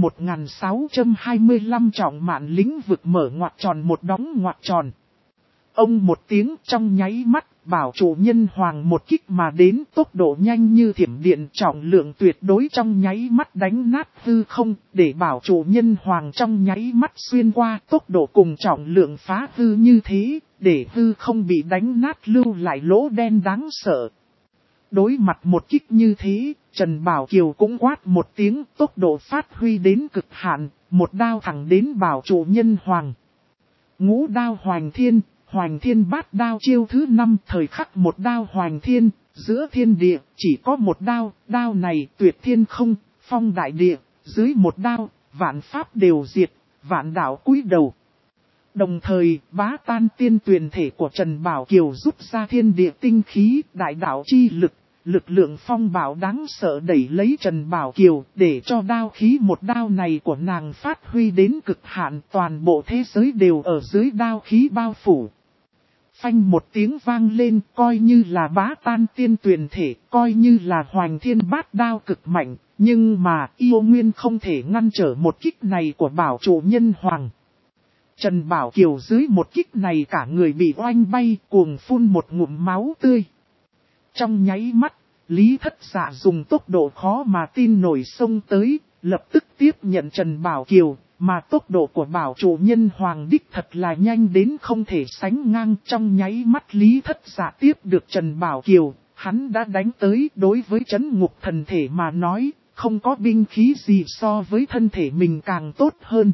1625 trọng mạn lĩnh vực mở ngoặc tròn một đóng ngoặc tròn. Ông một tiếng trong nháy mắt, bảo chủ nhân hoàng một kích mà đến, tốc độ nhanh như thiểm điện, trọng lượng tuyệt đối trong nháy mắt đánh nát hư không, để bảo chủ nhân hoàng trong nháy mắt xuyên qua, tốc độ cùng trọng lượng phá hư như thế, để hư không bị đánh nát lưu lại lỗ đen đáng sợ. Đối mặt một kích như thế, Trần Bảo Kiều cũng quát một tiếng, tốc độ phát huy đến cực hạn, một đao thẳng đến bảo chủ nhân hoàng. Ngũ đao hoành thiên. Hoành thiên bát đao chiêu thứ 5, thời khắc một đao hoành thiên, giữa thiên địa, chỉ có một đao, đao này tuyệt thiên không, phong đại địa, dưới một đao, vạn pháp đều diệt, vạn đạo cúi đầu. Đồng thời, bá tan tiên tuyền thể của Trần Bảo Kiều rút ra thiên địa tinh khí, đại đạo chi lực, lực lượng phong bạo đáng sợ đẩy lấy Trần Bảo Kiều, để cho đao khí một đao này của nàng phát huy đến cực hạn, toàn bộ thế giới đều ở dưới đao khí bao phủ. Phanh một tiếng vang lên, coi như là bá tan tiên tuyền thể, coi như là hoành thiên bát đao cực mạnh, nhưng mà yêu nguyên không thể ngăn trở một kích này của bảo chủ nhân hoàng. Trần Bảo Kiều dưới một kích này cả người bị oanh bay, cuồng phun một ngụm máu tươi. Trong nháy mắt, Lý Thất Dạ dùng tốc độ khó mà tin nổi xông tới, lập tức tiếp nhận Trần Bảo Kiều, Mà tốc độ của bảo chủ nhân hoàng đích thật là nhanh đến không thể sánh ngang. Trong nháy mắt Lý Thất Dạ tiếp được Trần Bảo Kiều, hắn đã đánh tới. Đối với trấn ngục thần thể mà nói, không có binh khí gì so với thân thể mình càng tốt hơn.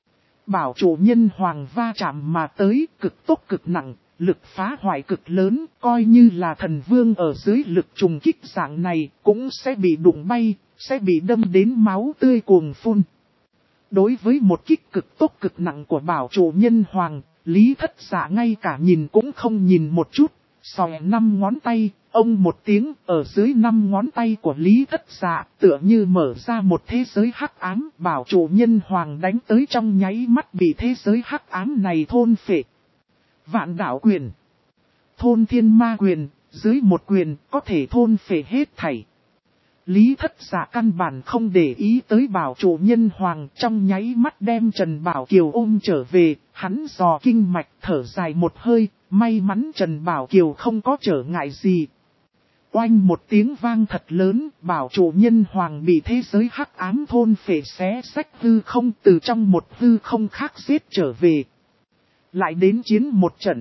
Bảo chủ nhân hoàng va chạm mà tới, cực tốc cực nặng, lực phá hoại cực lớn, coi như là thần vương ở dưới lực trùng kích dạng này cũng sẽ bị đụng bay, sẽ bị đâm đến máu tươi cuồng phun. Đối với một kích cực tốc cực nặng của bảo chủ nhân hoàng, Lý Thất Dạ ngay cả nhìn cũng không nhìn một chút, xòe 5 ngón tay, ông một tiếng, ở dưới 5 ngón tay của Lý Thất Dạ tựa như mở ra một thế giới hắc ám. Bảo chủ nhân hoàng đánh tới trong nháy mắt bị thế giới hắc ám này thôn phệ. Vạn đạo quyền, thôn thiên ma quyền, dưới một quyền có thể thôn phệ hết thảy. Lý Thất Dạ căn bản không để ý tới bảo chủ nhân hoàng, trong nháy mắt đem Trần Bảo Kiều ôm trở về, hắn dò kinh mạch thở dài một hơi, may mắn Trần Bảo Kiều không có trở ngại gì. Oanh một tiếng vang thật lớn, bảo chủ nhân hoàng bị thế giới hắc ám thôn phệ xé xách hư không, từ trong một hư không khác giết trở về. Lại đến chiến một trận.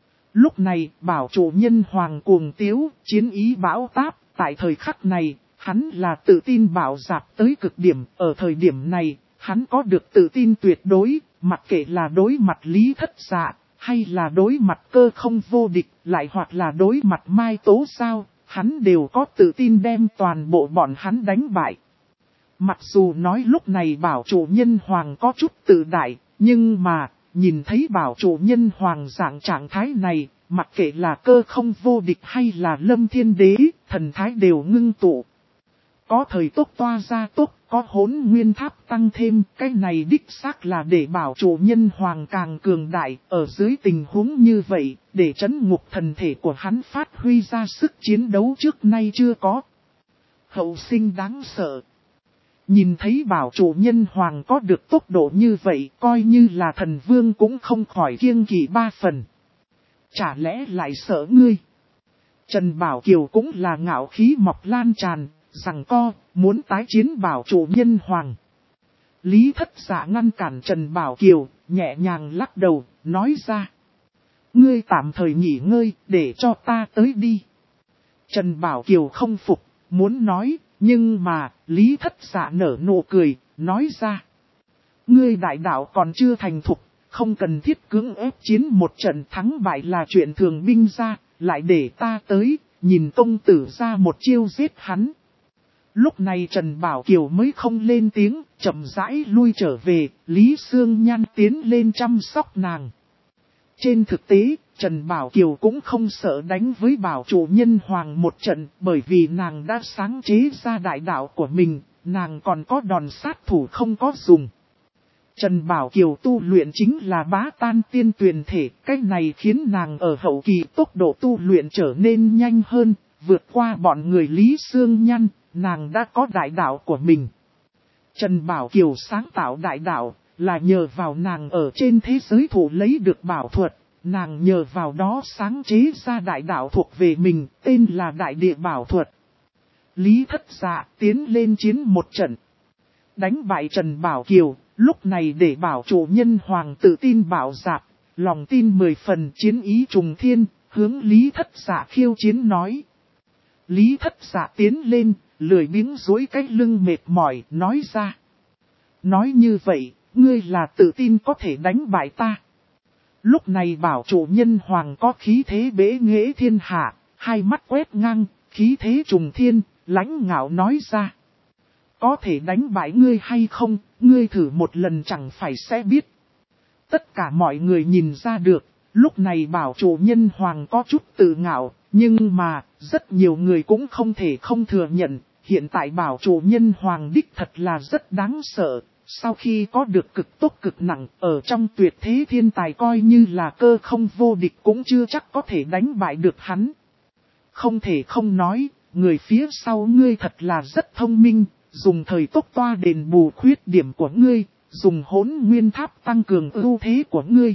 Lúc này bảo chủ nhân hoàng cuồng tiếu, chiến ý bão táp, tại thời khắc này, hắn là tự tin bạo dạp tới cực điểm. Ở thời điểm này, hắn có được tự tin tuyệt đối, mặc kệ là đối mặt Lý Thất Dạ, hay là đối mặt Cơ Không vô địch, lại hoặc là đối mặt Mai Tố Sao, hắn đều có tự tin đem toàn bộ bọn hắn đánh bại. Mặc dù nói lúc này bảo chủ nhân hoàng có chút tự đại, nhưng mà, nhìn thấy bảo chủ nhân hoàng dạng trạng thái này, mặc kệ là Cơ Không vô địch hay là Lâm Thiên Đế, thần thái đều ngưng tụ. Có thời tốc toa ra tốc, có Hỗn Nguyên Tháp tăng thêm, cái này đích xác là để bảo chủ nhân hoàng càng cường đại. Ở dưới tình huống như vậy, để trấn ngục thần thể của hắn phát huy ra sức chiến đấu trước nay chưa có. Hậu sinh đáng sợ. Nhìn thấy bảo chủ nhân hoàng có được tốc độ như vậy, coi như là thần vương cũng không khỏi kiêng kỵ 3 phần. Chả lẽ lại sợ ngươi? Trần Bảo Kiều cũng là ngạo khí mọc lan tràn, rằng co, muốn tái chiến bảo chủ nhân hoàng. Lý Thất Dạ ngăn cản Trần Bảo Kiều, nhẹ nhàng lắc đầu, nói ra. Ngươi tạm thời nghỉ ngơi, để cho ta tới đi. Trần Bảo Kiều không phục, muốn nói, nhưng mà, Lý Thất Dạ nở nụ cười, nói ra. Ngươi đại đạo còn chưa thành thục, không cần thiết cưỡng ép chiến một trận, thắng bại là chuyện thường binh ra, lại để ta tới, nhìn công tử ra một chiêu giết hắn. Lúc này Trần Bảo Kiều mới không lên tiếng, chậm rãi lui trở về, Lý Sương Nhan tiến lên chăm sóc nàng. Trên thực tế, Trần Bảo Kiều cũng không sợ đánh với bảo chủ nhân hoàng một trận, bởi vì nàng đã sáng chế ra đại đạo của mình, nàng còn có đòn sát thủ không có dùng. Trần Bảo Kiều tu luyện chính là bá tan tiên tuyền thể, cách này khiến nàng ở hậu kỳ tốc độ tu luyện trở nên nhanh hơn, vượt qua bọn người Lý Sương Nhan, nàng đã có đại đạo của mình. Trần Bảo Kiều sáng tạo đại đạo, là nhờ vào nàng ở trên thế giới thủ lấy được bảo thuật, nàng nhờ vào đó sáng chế ra đại đạo thuộc về mình, tên là Đại Địa Bảo Thuật. Lý Thất Dạ tiến lên chiến một trận, đánh bại Trần Bảo Kiều, lúc này để bảo chủ nhân hoàng tự tin bảo dạp, lòng tin 10 phần, chiến ý trùng thiên, hướng Lý Thất Dạ khiêu chiến nói. Lý Thất Dạ tiến lên, lười biếng duỗi cái lưng mệt mỏi, nói ra. Nói như vậy, ngươi là tự tin có thể đánh bại ta. Lúc này bảo chủ nhân hoàng có khí thế bế nghệ thiên hạ, hai mắt quét ngang, khí thế trùng thiên, lãnh ngạo nói ra. Có thể đánh bại ngươi hay không, ngươi thử một lần chẳng phải sẽ biết. Tất cả mọi người nhìn ra được, lúc này bảo chủ nhân hoàng có chút tự ngạo, nhưng mà, rất nhiều người cũng không thể không thừa nhận, hiện tại bảo chủ nhân hoàng đích thật là rất đáng sợ. Sau khi có được cực tốc cực nặng, ở trong tuyệt thế thiên tài coi như là Cơ Không vô địch cũng chưa chắc có thể đánh bại được hắn. Không thể không nói, người phía sau ngươi thật là rất thông minh, dùng thời tốc toa đền bù khuyết điểm của ngươi, dùng Hỗn Nguyên Tháp tăng cường ưu thế của ngươi.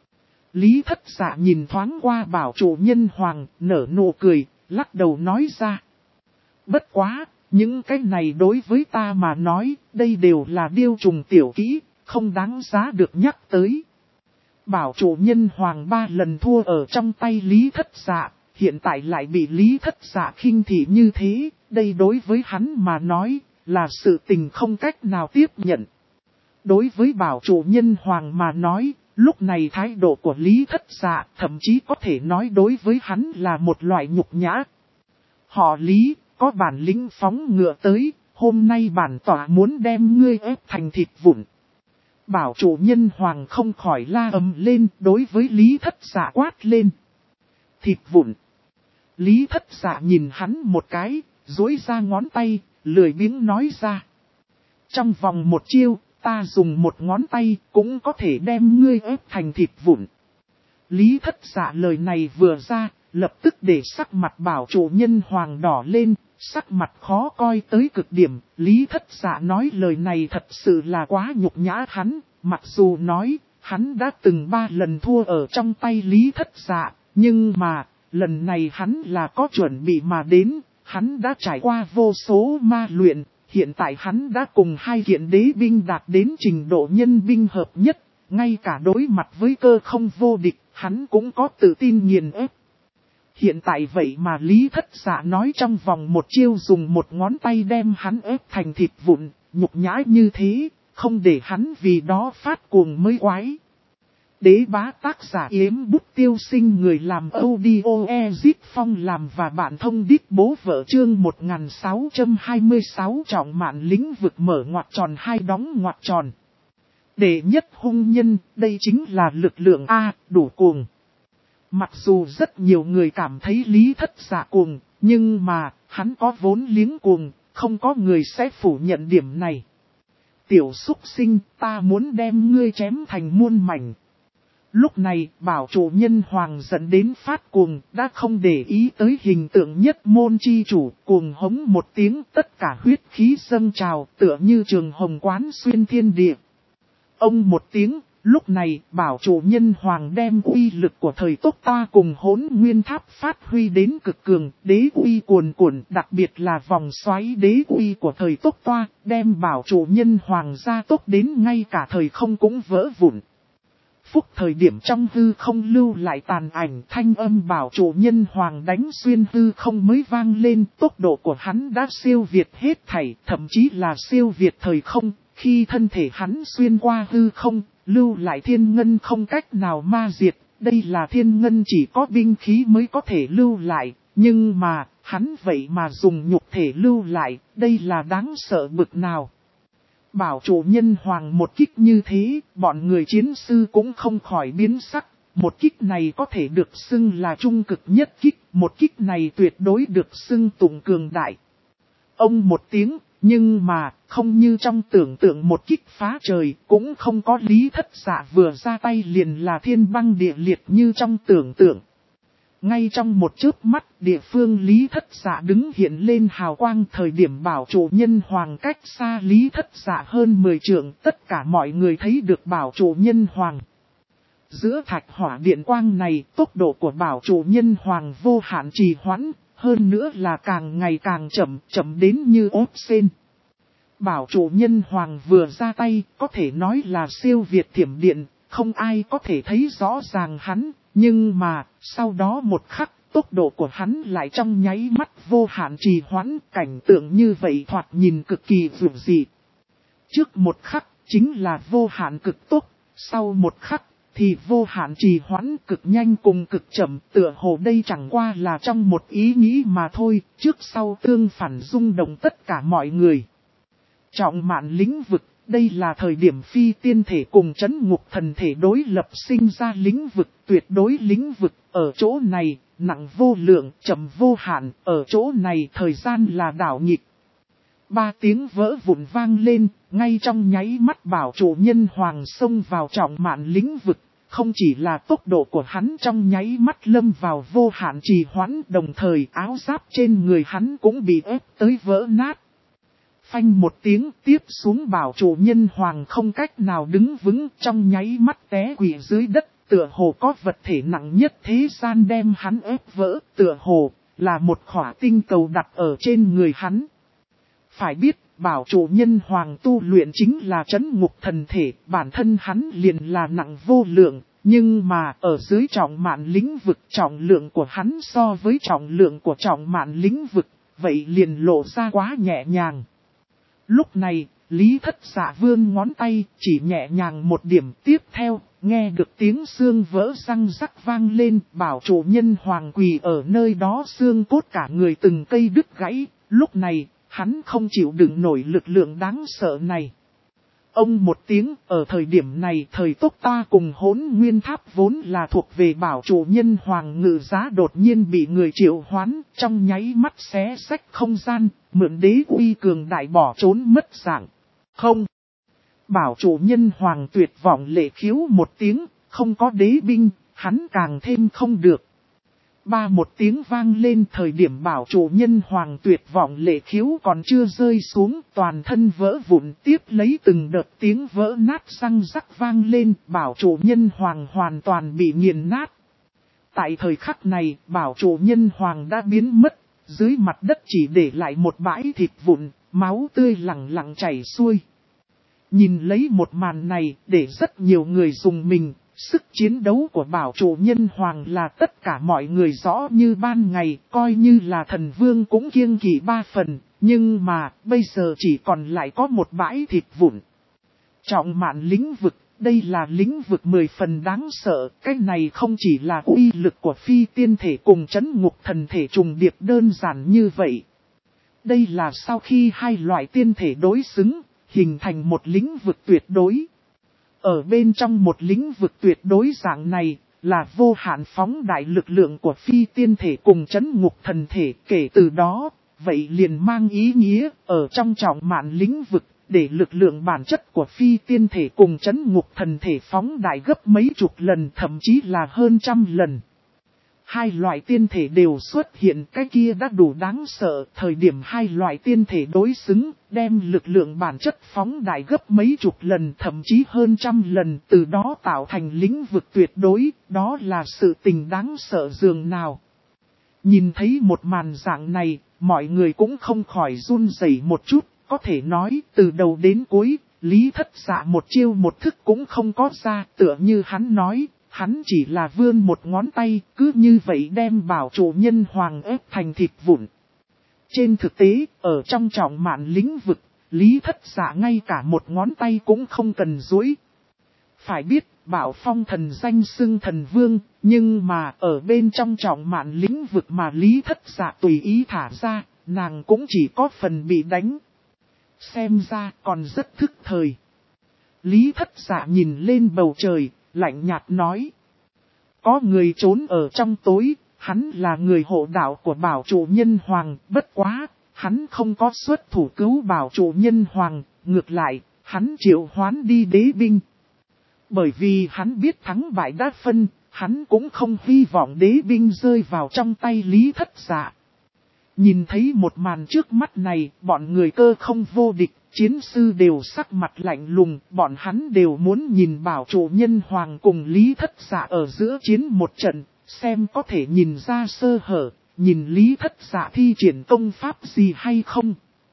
Lý Thất Dạ nhìn thoáng qua bảo chủ nhân hoàng, nở nụ cười, lắc đầu nói ra. Bất quá, những cái này đối với ta mà nói, đây đều là điêu trùng tiểu kỹ, không đáng giá được nhắc tới. Bảo chủ nhân hoàng 3 lần thua ở trong tay Lý Thất Dạ, hiện tại lại bị Lý Thất Dạ khinh thị như thế, đây đối với hắn mà nói, là sự tình không cách nào tiếp nhận. Đối với bảo chủ nhân hoàng mà nói, lúc này thái độ của Lý Thất Dạ thậm chí có thể nói đối với hắn là một loại nhục nhã. Họ Lý, có bản lĩnh phóng ngựa tới, hôm nay bản tỏa muốn đem ngươi ép thành thịt vụn. Bảo chủ nhân hoàng không khỏi la ầm lên đối với Lý Thất Dạ quát lên. Thịt vụn. Lý Thất Dạ nhìn hắn một cái, duỗi ra ngón tay, lười biếng nói ra. Trong vòng một chiêu, ta dùng một ngón tay cũng có thể đem ngươi ép thành thịt vụn. Lý Thất Dạ lời này vừa ra, lập tức để sắc mặt bảo chủ nhân hoàng đỏ lên, sắc mặt khó coi tới cực điểm. Lý Thất Dạ nói lời này thật sự là quá nhục nhã hắn, mặc dù nói hắn đã từng 3 lần thua ở trong tay Lý Thất Dạ, nhưng mà lần này hắn là có chuẩn bị mà đến, hắn đã trải qua vô số ma luyện, hiện tại hắn đã cùng 2 kiện đế binh đạt đến trình độ nhân binh hợp nhất, ngay cả đối mặt với cơ không vô địch, hắn cũng có tự tin nghiền ép. Hiện tại vậy mà Lý Thất Dạ nói trong vòng một chiêu dùng một ngón tay đem hắn ép thành thịt vụn, nhục nhã như thế, không để hắn vì đó phát cuồng mới quái. Đế bá tác giả Yếm Bút Tiêu Sinh, người làm audio Ezip Phong làm và bạn thông đít bố vợ chương 1626 trọng mạn lĩnh vực mở ngoặc tròn 2 đóng ngoặc tròn. Đệ nhất hung nhân, đây chính là lực lượng A, đủ cuồng. Mặc dù rất nhiều người cảm thấy Lý Thất Dạ cuồng, nhưng mà, hắn có vốn liếng cuồng, không có người sẽ phủ nhận điểm này. Tiểu súc sinh, ta muốn đem ngươi chém thành muôn mảnh. Lúc này, bảo chủ nhân hoàng dẫn đến phát cuồng, đã không để ý tới hình tượng nhất môn chi chủ, cuồng hống một tiếng, tất cả huyết khí dâng trào, tựa như trường hồng quán xuyên thiên địa. Ông một tiếng, lúc này, bảo chủ nhân hoàng đem uy lực của thời Tốc Ta cùng Hỗn Nguyên Tháp phát huy đến cực cường, đế uy cuồn cuộn, đặc biệt là vòng xoáy đế uy của thời Tốc Ta, đem bảo chủ nhân hoàng gia tốc đến ngay cả thời không cũng vỡ vụn. Phúc thời điểm trong hư không lưu lại tàn ảnh, thanh âm bảo chủ nhân hoàng đánh xuyên hư không mới vang lên, tốc độ của hắn đã siêu việt hết thảy, thậm chí là siêu việt thời không, khi thân thể hắn xuyên qua hư không, lưu lại thiên ngân không cách nào ma diệt, đây là thiên ngân chỉ có binh khí mới có thể lưu lại, nhưng mà, hắn vậy mà dùng nhục thể lưu lại, đây là đáng sợ bực nào. Bảo chủ nhân hoàng một kích như thế, bọn người chiến sư cũng không khỏi biến sắc. Một kích này có thể được xưng là trung cực nhất kích, một kích này tuyệt đối được xưng tụng cường đại. Ông một tiếng, nhưng mà, không như trong tưởng tượng một kích phá trời, cũng không có Lý Thất Dạ vừa ra tay liền là thiên băng địa liệt như trong tưởng tượng. Ngay trong một chớp mắt, địa phương Lý Thất Dạ đứng hiện lên hào quang, thời điểm bảo chủ nhân hoàng cách xa Lý Thất Dạ hơn 10 trượng, tất cả mọi người thấy được bảo chủ nhân hoàng. Giữa thạch hỏa điện quang này, tốc độ của bảo chủ nhân hoàng vô hạn trì hoãn, hơn nữa là càng ngày càng chậm đến như ốp sên. Bảo chủ nhân hoàng vừa ra tay, có thể nói là siêu việt thiểm điện, không ai có thể thấy rõ ràng hắn. Nhưng mà, sau đó một khắc, tốc độ của hắn lại trong nháy mắt vô hạn trì hoãn, cảnh tượng như vậy thoạt nhìn cực kỳ vượt dị. Trước một khắc, chính là vô hạn cực tốc, sau một khắc, thì vô hạn trì hoãn cực nhanh cùng cực chậm, tựa hồ đây chẳng qua là trong một ý nghĩ mà thôi, trước sau tương phản rung động tất cả mọi người. Trọng mạn lĩnh vực. Đây là thời điểm phi tiên thể cùng chấn ngục thần thể đối lập sinh ra lĩnh vực, tuyệt đối lĩnh vực, ở chỗ này, nặng vô lượng, chậm vô hạn, ở chỗ này thời gian là đảo nhịp. 3 tiếng vỡ vụn vang lên, ngay trong nháy mắt bảo chủ nhân hoàng xông vào trọng mạn lĩnh vực, không chỉ là tốc độ của hắn trong nháy mắt lâm vào vô hạn trì hoãn, đồng thời áo giáp trên người hắn cũng bị ép tới vỡ nát. Phanh một tiếng tiếp xuống bảo chủ nhân hoàng không cách nào đứng vững, trong nháy mắt té quỵ dưới đất, tựa hồ có vật thể nặng nhất thế gian đem hắn ép vỡ, tựa hồ là một khỏa tinh cầu đặt ở trên người hắn. Phải biết, bảo chủ nhân hoàng tu luyện chính là trấn ngục thần thể, bản thân hắn liền là nặng vô lượng, nhưng mà ở dưới trọng mạn lĩnh vực trọng lượng của hắn so với trọng lượng của trọng mạn lĩnh vực, vậy liền lộ ra quá nhẹ nhàng. Lúc này, Lý Thất Dạ vươn ngón tay, chỉ nhẹ nhàng một điểm, tiếp theo, nghe được tiếng xương vỡ răng rắc vang lên, bảo chủ nhân hoàng quỳ ở nơi đó, xương cốt cả người từng cây đứt gãy. Lúc này, hắn không chịu đựng nổi lực lượng đáng sợ này. Ông một tiếng, ở thời điểm này, thời tốc ta cùng Hỗn Nguyên Tháp vốn là thuộc về bảo chủ nhân hoàng ngự giá đột nhiên bị người triệu hoán, trong nháy mắt xé rách không gian, mượn đế uy cường đại bỏ trốn mất dạng. Không! Bảo chủ nhân hoàng tuyệt vọng lệ khiếu một tiếng, không có đế binh, hắn càng thêm không được. Ba một tiếng vang lên, thời điểm bảo chủ nhân hoàng tuyệt vọng lệ khiếu còn chưa rơi xuống, toàn thân vỡ vụn, tiếp lấy từng đợt tiếng vỡ nát răng rắc vang lên, bảo chủ nhân hoàng hoàn toàn bị nghiền nát. Tại thời khắc này, bảo chủ nhân hoàng đã biến mất, dưới mặt đất chỉ để lại một bãi thịt vụn, máu tươi lẳng lặng chảy xuôi. Nhìn lấy một màn này, để rất nhiều người dùng mình. Sức chiến đấu của bảo chủ nhân hoàng là tất cả mọi người rõ như ban ngày, coi như là thần vương cũng kiêng kỵ 3 phần, nhưng mà bây giờ chỉ còn lại có một bãi thịt vụn. Trọng mạn lĩnh vực, đây là lĩnh vực 10 phần đáng sợ, cái này không chỉ là uy lực của phi tiên thể cùng trấn ngục thần thể trùng điệp đơn giản như vậy. Đây là sau khi hai loại tiên thể đối xứng, hình thành một lĩnh vực tuyệt đối. Ở bên trong một lĩnh vực tuyệt đối dạng này, là vô hạn phóng đại lực lượng của phi tiên thể cùng trấn ngục thần thể. Kể từ đó, vậy liền mang ý nghĩa, ở trong trọng mạn lĩnh vực, để lực lượng bản chất của phi tiên thể cùng trấn ngục thần thể phóng đại gấp mấy chục lần, thậm chí là hơn trăm lần. Hai loại tiên thể đều xuất hiện, cái kia đã đủ đáng sợ. Thời điểm hai loại tiên thể đối xứng, đem lực lượng bản chất phóng đại gấp mấy chục lần, thậm chí hơn trăm lần, từ đó tạo thành lĩnh vực tuyệt đối, đó là sự tình đáng sợ dường nào. Nhìn thấy một màn dạng này, mọi người cũng không khỏi run rẩy một chút, có thể nói từ đầu đến cuối, Lý Thất Dạ một chiêu một thức cũng không có ra, tựa như hắn nói. Hắn chỉ là vươn một ngón tay, cứ như vậy đem bảo chủ nhân hoàng ép thành thịt vụn. Trên thực tế, ở trong trọng mạn lĩnh vực, Lý Thất Dạ ngay cả một ngón tay cũng không cần duỗi. Phải biết, Bảo Phong thần danh xưng thần vương, nhưng mà ở bên trong trọng mạn lĩnh vực mà Lý Thất Dạ tùy ý thả ra, nàng cũng chỉ có phần bị đánh. Xem ra còn rất thức thời. Lý Thất Dạ nhìn lên bầu trời, lạnh nhạt nói. Có người trốn ở trong tối, hắn là người hộ đạo của bảo chủ nhân hoàng, bất quá, hắn không có xuất thủ cứu bảo chủ nhân hoàng, ngược lại, hắn triệu hoán đi đế binh. Bởi vì hắn biết thắng bại đã phân, hắn cũng không hy vọng đế binh rơi vào trong tay Lý Thất Dạ. Nhìn thấy một màn trước mắt này, bọn người cơ không vô địch, chiến sư đều sắc mặt lạnh lùng, bọn hắn đều muốn nhìn bảo chủ nhân hoàng cùng Lý Thất Dạ ở giữa chiến một trận, xem có thể nhìn ra sơ hở, nhìn Lý Thất Dạ thi triển công pháp gì hay không.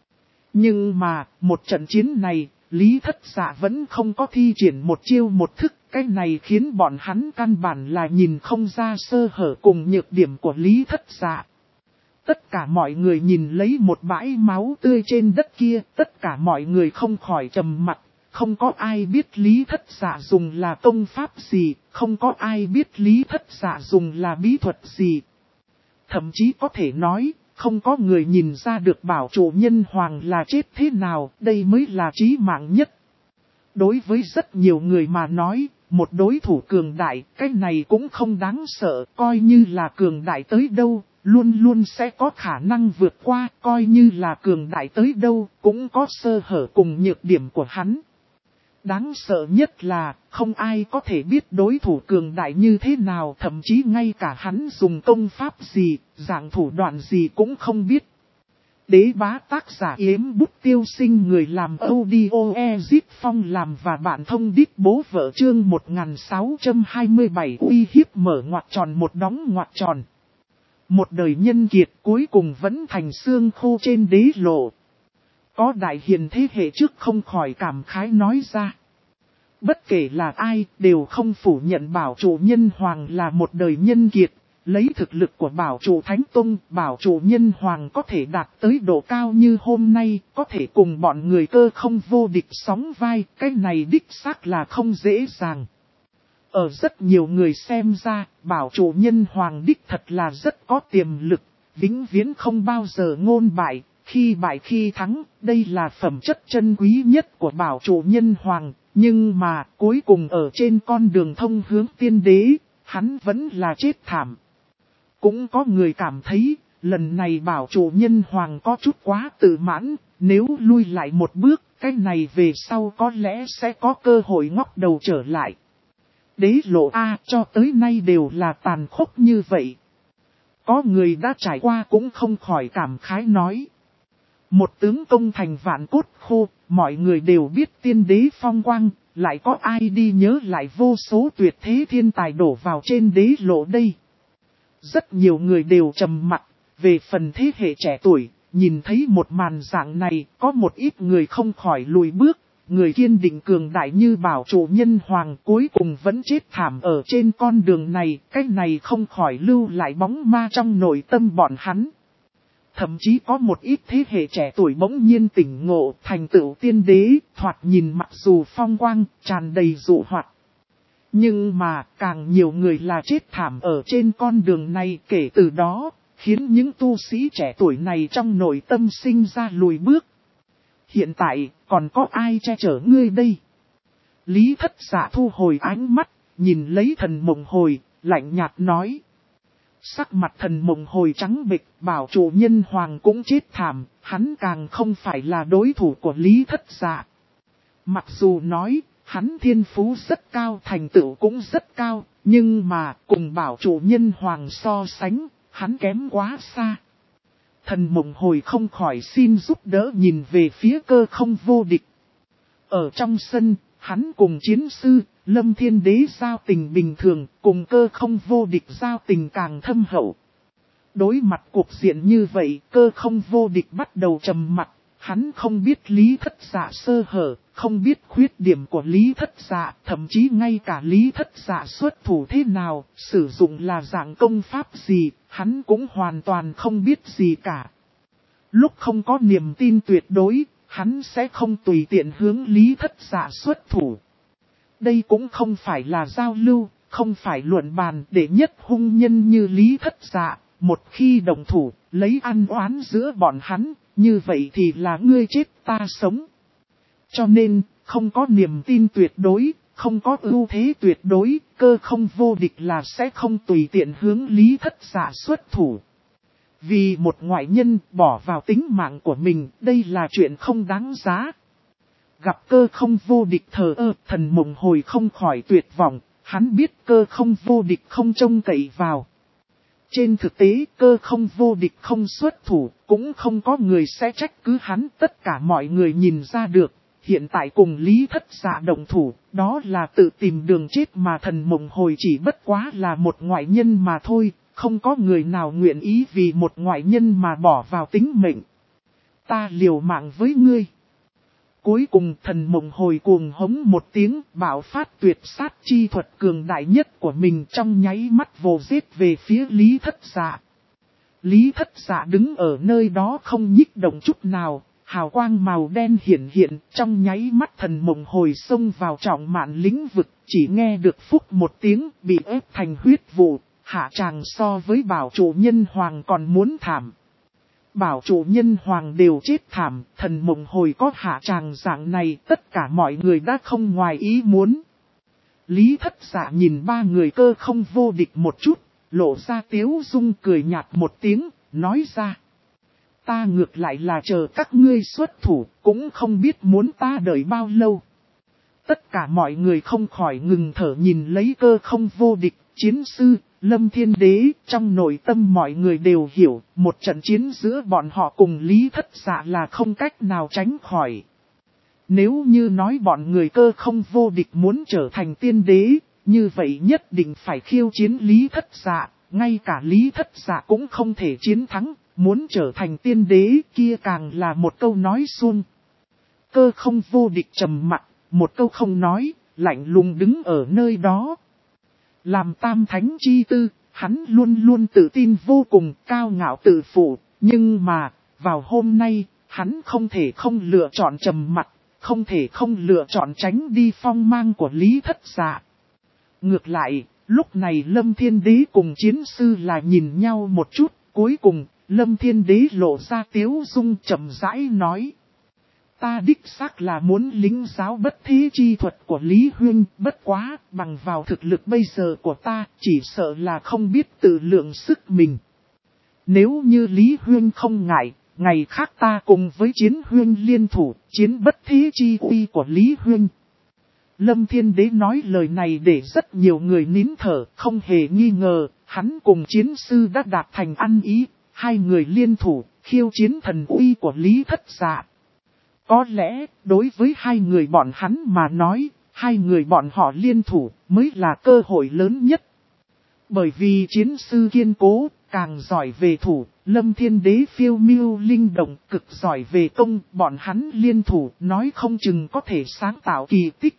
Nhưng mà, một trận chiến này, Lý Thất Dạ vẫn không có thi triển một chiêu một thức, cái này khiến bọn hắn căn bản là nhìn không ra sơ hở cùng nhược điểm của Lý Thất Dạ. Tất cả mọi người nhìn lấy một bãi máu tươi trên đất kia, tất cả mọi người không khỏi trầm mặt, không có ai biết Lý Thất Dạ dùng là công pháp gì, không có ai biết Lý Thất Dạ dùng là bí thuật gì. Thậm chí có thể nói, không có người nhìn ra được bảo chủ nhân hoàng là chết thế nào, đây mới là chí mạng nhất. Đối với rất nhiều người mà nói, một đối thủ cường đại, cái này cũng không đáng sợ, coi như là cường đại tới đâu. Luôn luôn sẽ có khả năng vượt qua, coi như là cường đại tới đâu, cũng có sơ hở cùng nhược điểm của hắn. Đáng sợ nhất là, không ai có thể biết đối thủ cường đại như thế nào, thậm chí ngay cả hắn dùng công pháp gì, dạng thủ đoạn gì cũng không biết. Đế bá tác giả Yếm Bút Tiêu Sinh, người làm audio Ezip Phong làm và bạn thông đít bố vợ chương 1627 uy hiếp mở ngoặc tròn một đóng ngoặc tròn. Một đời nhân kiệt cuối cùng vẫn thành xương khô trên đế lộ. Có đại hiền thế hệ trước không khỏi cảm khái nói ra. Bất kể là ai đều không phủ nhận bảo chủ nhân hoàng là một đời nhân kiệt. Lấy thực lực của bảo chủ Thánh Tông, bảo chủ nhân hoàng có thể đạt tới độ cao như hôm nay, có thể cùng bọn người Cơ Không vô địch sóng vai, cái này đích xác là không dễ dàng. Ở rất nhiều người xem ra, bảo chủ nhân hoàng đích thật là rất có tiềm lực, vĩnh viễn không bao giờ ngôn bại, khi bại khi thắng, đây là phẩm chất chân quý nhất của bảo chủ nhân hoàng, nhưng mà cuối cùng ở trên con đường thông hướng tiên đế, hắn vẫn là chết thảm. Cũng có người cảm thấy, lần này bảo chủ nhân hoàng có chút quá tự mãn, nếu lui lại một bước, cái này về sau có lẽ sẽ có cơ hội ngóc đầu trở lại. Đế lộ A cho tới nay đều là tàn khốc như vậy. Có người đã trải qua cũng không khỏi cảm khái nói. Một tướng công thành vạn cốt khô, mọi người đều biết tiên đế phong quang, lại có ai đi nhớ lại vô số tuyệt thế thiên tài đổ vào trên đế lộ đây. Rất nhiều người đều trầm mặc, về phần thế hệ trẻ tuổi, nhìn thấy một màn dạng này, có một ít người không khỏi lùi bước, người kiên định cường đại như bảo chủ nhân hoàng cuối cùng vẫn chết thảm ở trên con đường này, cái này không khỏi lưu lại bóng ma trong nội tâm bọn hắn. Thậm chí có một ít thế hệ trẻ tuổi bỗng nhiên tỉnh ngộ thành tựu tiên đế, thoạt nhìn mặc dù phong quang, tràn đầy dụ hoạt. Nhưng mà càng nhiều người là chết thảm ở trên con đường này, kể từ đó, khiến những tu sĩ trẻ tuổi này trong nội tâm sinh ra lùi bước. Hiện tại, còn có ai che chở ngươi đây? Lý Thất Dạ thu hồi ánh mắt, nhìn lấy Thần Mộng Hồi, lạnh nhạt nói. Sắc mặt Thần Mộng Hồi trắng bệch, bảo chủ nhân hoàng cũng chết thảm, hắn càng không phải là đối thủ của Lý Thất Dạ. Mặc dù nói, hắn thiên phú rất cao, thành tựu cũng rất cao, nhưng mà cùng bảo chủ nhân hoàng so sánh, hắn kém quá xa. Thần Mộng Hồi không khỏi xin giúp đỡ nhìn về phía Cơ Không vô địch. Ở trong sân, hắn cùng chiến sư, Lâm Thiên Đế giao tình bình thường, cùng Cơ Không vô địch giao tình càng thâm hậu. Đối mặt cuộc diện như vậy, Cơ Không vô địch bắt đầu trầm mặc, hắn không biết Lý Thất Dạ sơ hở, không biết khuyết điểm của Lý Thất Dạ, thậm chí ngay cả Lý Thất Dạ xuất thủ thế nào, sử dụng là dạng công pháp gì, hắn cũng hoàn toàn không biết gì cả. Lúc không có niềm tin tuyệt đối, hắn sẽ không tùy tiện hướng Lý Thất Dạ xuất thủ. Đây cũng không phải là giao lưu, không phải luận bàn để nhất hung nhân như Lý Thất Dạ, một khi đồng thủ, lấy ăn oán giữa bọn hắn, như vậy thì là ngươi chết ta sống. Cho nên, không có niềm tin tuyệt đối, không có ưu thế tuyệt đối, Cơ Không vô địch là sẽ không tùy tiện hướng Lý Thất Dạ xuất thủ. Vì một ngoại nhân bỏ vào tính mạng của mình, đây là chuyện không đáng giá. Gặp Cơ Không vô địch thờ ơ, Thần Mộng Hồi không khỏi tuyệt vọng, hắn biết Cơ Không vô địch không trông cậy vào. Trên thực tế, Cơ Không vô địch không xuất thủ, cũng không có người sẽ trách cứ hắn, tất cả mọi người nhìn ra được. Hiện tại cùng Lý Thất Dạ động thủ, đó là tự tìm đường chết mà Thần Mộng Hồi chỉ bất quá là một ngoại nhân mà thôi, không có người nào nguyện ý vì một ngoại nhân mà bỏ vào tính mệnh. Ta liều mạng với ngươi. Cuối cùng Thần Mộng Hồi cuồng hống một tiếng, bạo phát tuyệt sát chi thuật cường đại nhất của mình, trong nháy mắt vồ giết về phía Lý Thất Dạ. Lý Thất Dạ đứng ở nơi đó không nhích động chút nào. Hào quang màu đen hiển hiện, trong nháy mắt Thần Mộng Hồi xông vào trọng mạn lĩnh vực, chỉ nghe được phúc một tiếng, bị ép thành huyết vụ, hạ tràng so với bảo chủ nhân hoàng còn muốn thảm. Bảo chủ nhân hoàng đều chết thảm, Thần Mộng Hồi có hạ tràng dạng này, tất cả mọi người đã không ngoài ý muốn. Lý Thất Dạ nhìn ba người Cơ Không vô địch một chút, lộ ra tiếu dung cười nhạt một tiếng, nói ra. Ta ngược lại là chờ các ngươi xuất thủ, cũng không biết muốn ta đợi bao lâu. Tất cả mọi người không khỏi ngừng thở nhìn lấy Cơ Không vô địch, chiến sư, Lâm Thiên Đế, trong nội tâm mọi người đều hiểu, một trận chiến giữa bọn họ cùng Lý Thất Dạ là không cách nào tránh khỏi. Nếu như nói bọn người Cơ Không vô địch muốn trở thành tiên đế, như vậy nhất định phải khiêu chiến Lý Thất Dạ, ngay cả Lý Thất Dạ cũng không thể chiến thắng, muốn trở thành tiên đế kia càng là một câu nói suông. Cơ không vô địch trầm mặc, một câu không nói, lạnh lùng đứng ở nơi đó. Làm tam thánh chi tư, hắn luôn luôn tự tin vô cùng, cao ngạo tự phụ, nhưng mà, vào hôm nay, hắn không thể không lựa chọn trầm mặc, không thể không lựa chọn tránh đi phong mang của Lý Thất Dạ. Ngược lại, lúc này Lâm Thiên Đế cùng chiến sư là nhìn nhau một chút, cuối cùng, Lâm Thiên Đế lộ ra tiếu dung chậm rãi nói. Ta đích xác là muốn lính giáo bất thế chi thuật của Lý Huynh, bất quá, bằng vào thực lực bây giờ của ta, chỉ sợ là không biết tự lượng sức mình. Nếu như Lý Huynh không ngại, ngày khác ta cùng với Chiến Huynh liên thủ, chiến bất thế chi uy của Lý Huynh. Lâm Thiên Đế nói lời này để rất nhiều người nín thở, không hề nghi ngờ, hắn cùng chiến sư đã đạt thành ăn ý, hai người liên thủ, khiêu chiến thần uy của Lý Thất Dạ. Có lẽ, đối với hai người bọn hắn mà nói, hai người bọn họ liên thủ mới là cơ hội lớn nhất. Bởi vì chiến sư kiên cố, càng giỏi về thủ, Lâm Thiên Đế phiêu miêu linh động, cực giỏi về công, bọn hắn liên thủ, nói không chừng có thể sáng tạo kỳ tích.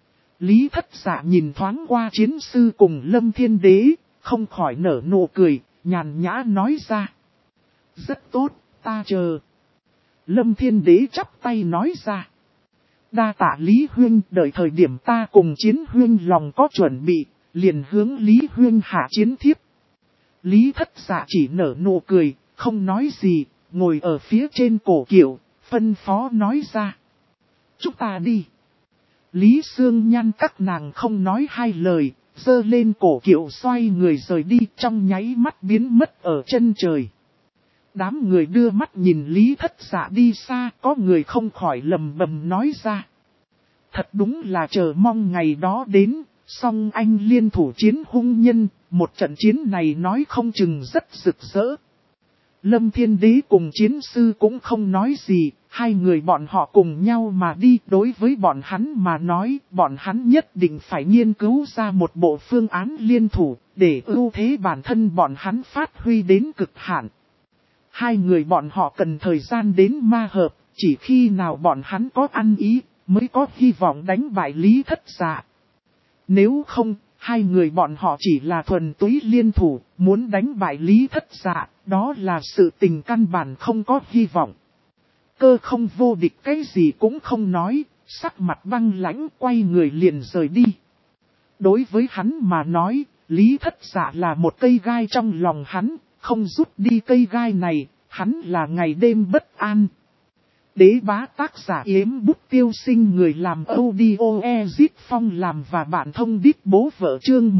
Lý Thất Dạ nhìn thoáng qua chiến sư cùng Lâm Thiên Đế, không khỏi nở nụ cười, nhàn nhã nói ra. Rất tốt, ta chờ. Lâm Thiên Đế chắp tay nói ra. Đa tạ Lý Huynh, đợi thời điểm ta cùng Chiến Huynh lòng có chuẩn bị, liền hướng Lý Huynh hạ chiến thiếp. Lý Thất Dạ chỉ nở nụ cười, không nói gì, ngồi ở phía trên cổ kiệu, phân phó nói ra. Chúng ta đi. Lý Sương Nhan các nàng không nói hai lời, giơ lên cổ kiệu xoay người rời đi, trong nháy mắt biến mất ở chân trời. Đám người đưa mắt nhìn Lý Thất Dạ đi xa, có người không khỏi lầm bầm nói ra. Thật đúng là chờ mong ngày đó đến, song anh liên thủ chiến hung nhân, một trận chiến này nói không chừng rất rực rỡ. Lâm Thiên Đế cùng chiến sư cũng không nói gì, hai người bọn họ cùng nhau mà đi. Đối với bọn hắn mà nói, bọn hắn nhất định phải nghiên cứu ra một bộ phương án liên thủ, để ưu thế bản thân bọn hắn phát huy đến cực hạn. Hai người bọn họ cần thời gian đến ma hợp, chỉ khi nào bọn hắn có ăn ý, mới có hy vọng đánh bại Lý Thất Dạ. Nếu không, hai người bọn họ chỉ là thuần túy liên thủ, muốn đánh bại Lý Thất Dạ, đó là sự tình căn bản không có hy vọng. Cơ không vô địch cái gì cũng không nói, sắc mặt băng lãnh quay người liền rời đi. Đối với hắn mà nói, Lý Thất Dạ là một cây gai trong lòng hắn, không rút đi cây gai này, hắn là ngày đêm bất an. Đế bá tác giả Yếm Bút Tiêu Sinh, người làm audio Ezit Phong làm và bạn thông đít bố vợ chương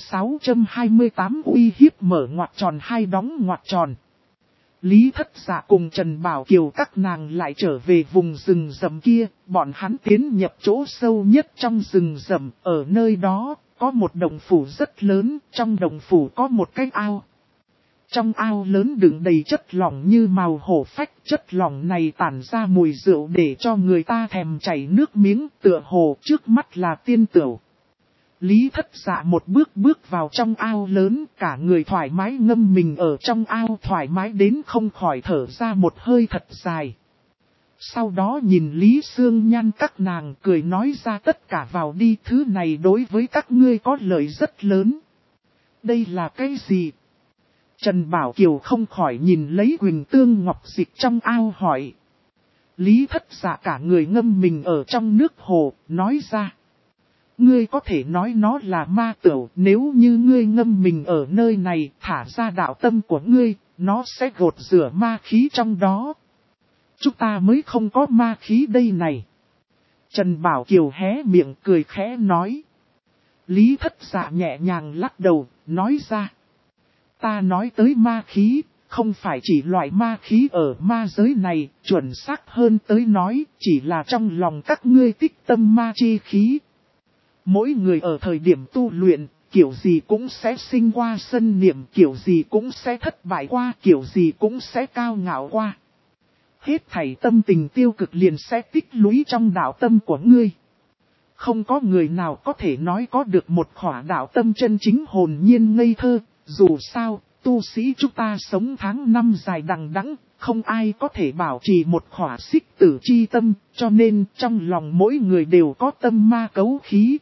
1628 uy hiếp mở ngoặc tròn hai đóng ngoặc tròn. Lý Thất Dạ cùng Trần Bảo Kiều các nàng lại trở về vùng rừng rậm kia, bọn hắn tiến nhập chỗ sâu nhất trong rừng rậm, ở nơi đó có một đồng phủ rất lớn, trong đồng phủ có một cái ao. Trong ao lớn đựng đầy chất lỏng như màu hổ phách, chất lỏng này tản ra mùi rượu để cho người ta thèm chảy nước miếng, tựa hồ trước mắt là tiên tửu. Lý Thất Dạ một bước vào trong ao lớn, cả người thoải mái ngâm mình ở trong ao, thoải mái đến không khỏi thở ra một hơi thật dài. Sau đó nhìn Lý Sương Nhan các nàng cười nói ra tất cả vào đi, thứ này đối với các ngươi có lợi rất lớn. Đây là cái gì? Trần Bảo Kiều không khỏi nhìn lấy Quỳnh Tương Ngọc Dịch trong ao hỏi. Lý Thất Dạ cả người ngâm mình ở trong nước hồ, nói ra. Ngươi có thể nói nó là ma tửu, nếu như ngươi ngâm mình ở nơi này, thả ra đạo tâm của ngươi, nó sẽ gột rửa ma khí trong đó. Chúng ta mới không có ma khí đây này. Trần Bảo Kiều hé miệng cười khẽ nói. Lý Thất Dạ nhẹ nhàng lắc đầu, nói ra. Ta nói tới ma khí, không phải chỉ loại ma khí ở ma giới này, chuẩn xác hơn tới nói, chỉ là trong lòng các ngươi tích tâm ma chi khí. Mỗi người ở thời điểm tu luyện, kiểu gì cũng sẽ sinh qua sân niệm, kiểu gì cũng sẽ thất bại qua, kiểu gì cũng sẽ cao ngạo qua. Hết thảy tâm tình tiêu cực liền sẽ tích lũy trong đạo tâm của ngươi. Không có người nào có thể nói có được một khỏa đạo tâm chân chính hồn nhiên ngây thơ, dù sao, tu sĩ chúng ta sống tháng năm dài đằng đẵng, không ai có thể bảo trì một khỏa xích tử chi tâm, cho nên trong lòng mỗi người đều có tâm ma cấu khí.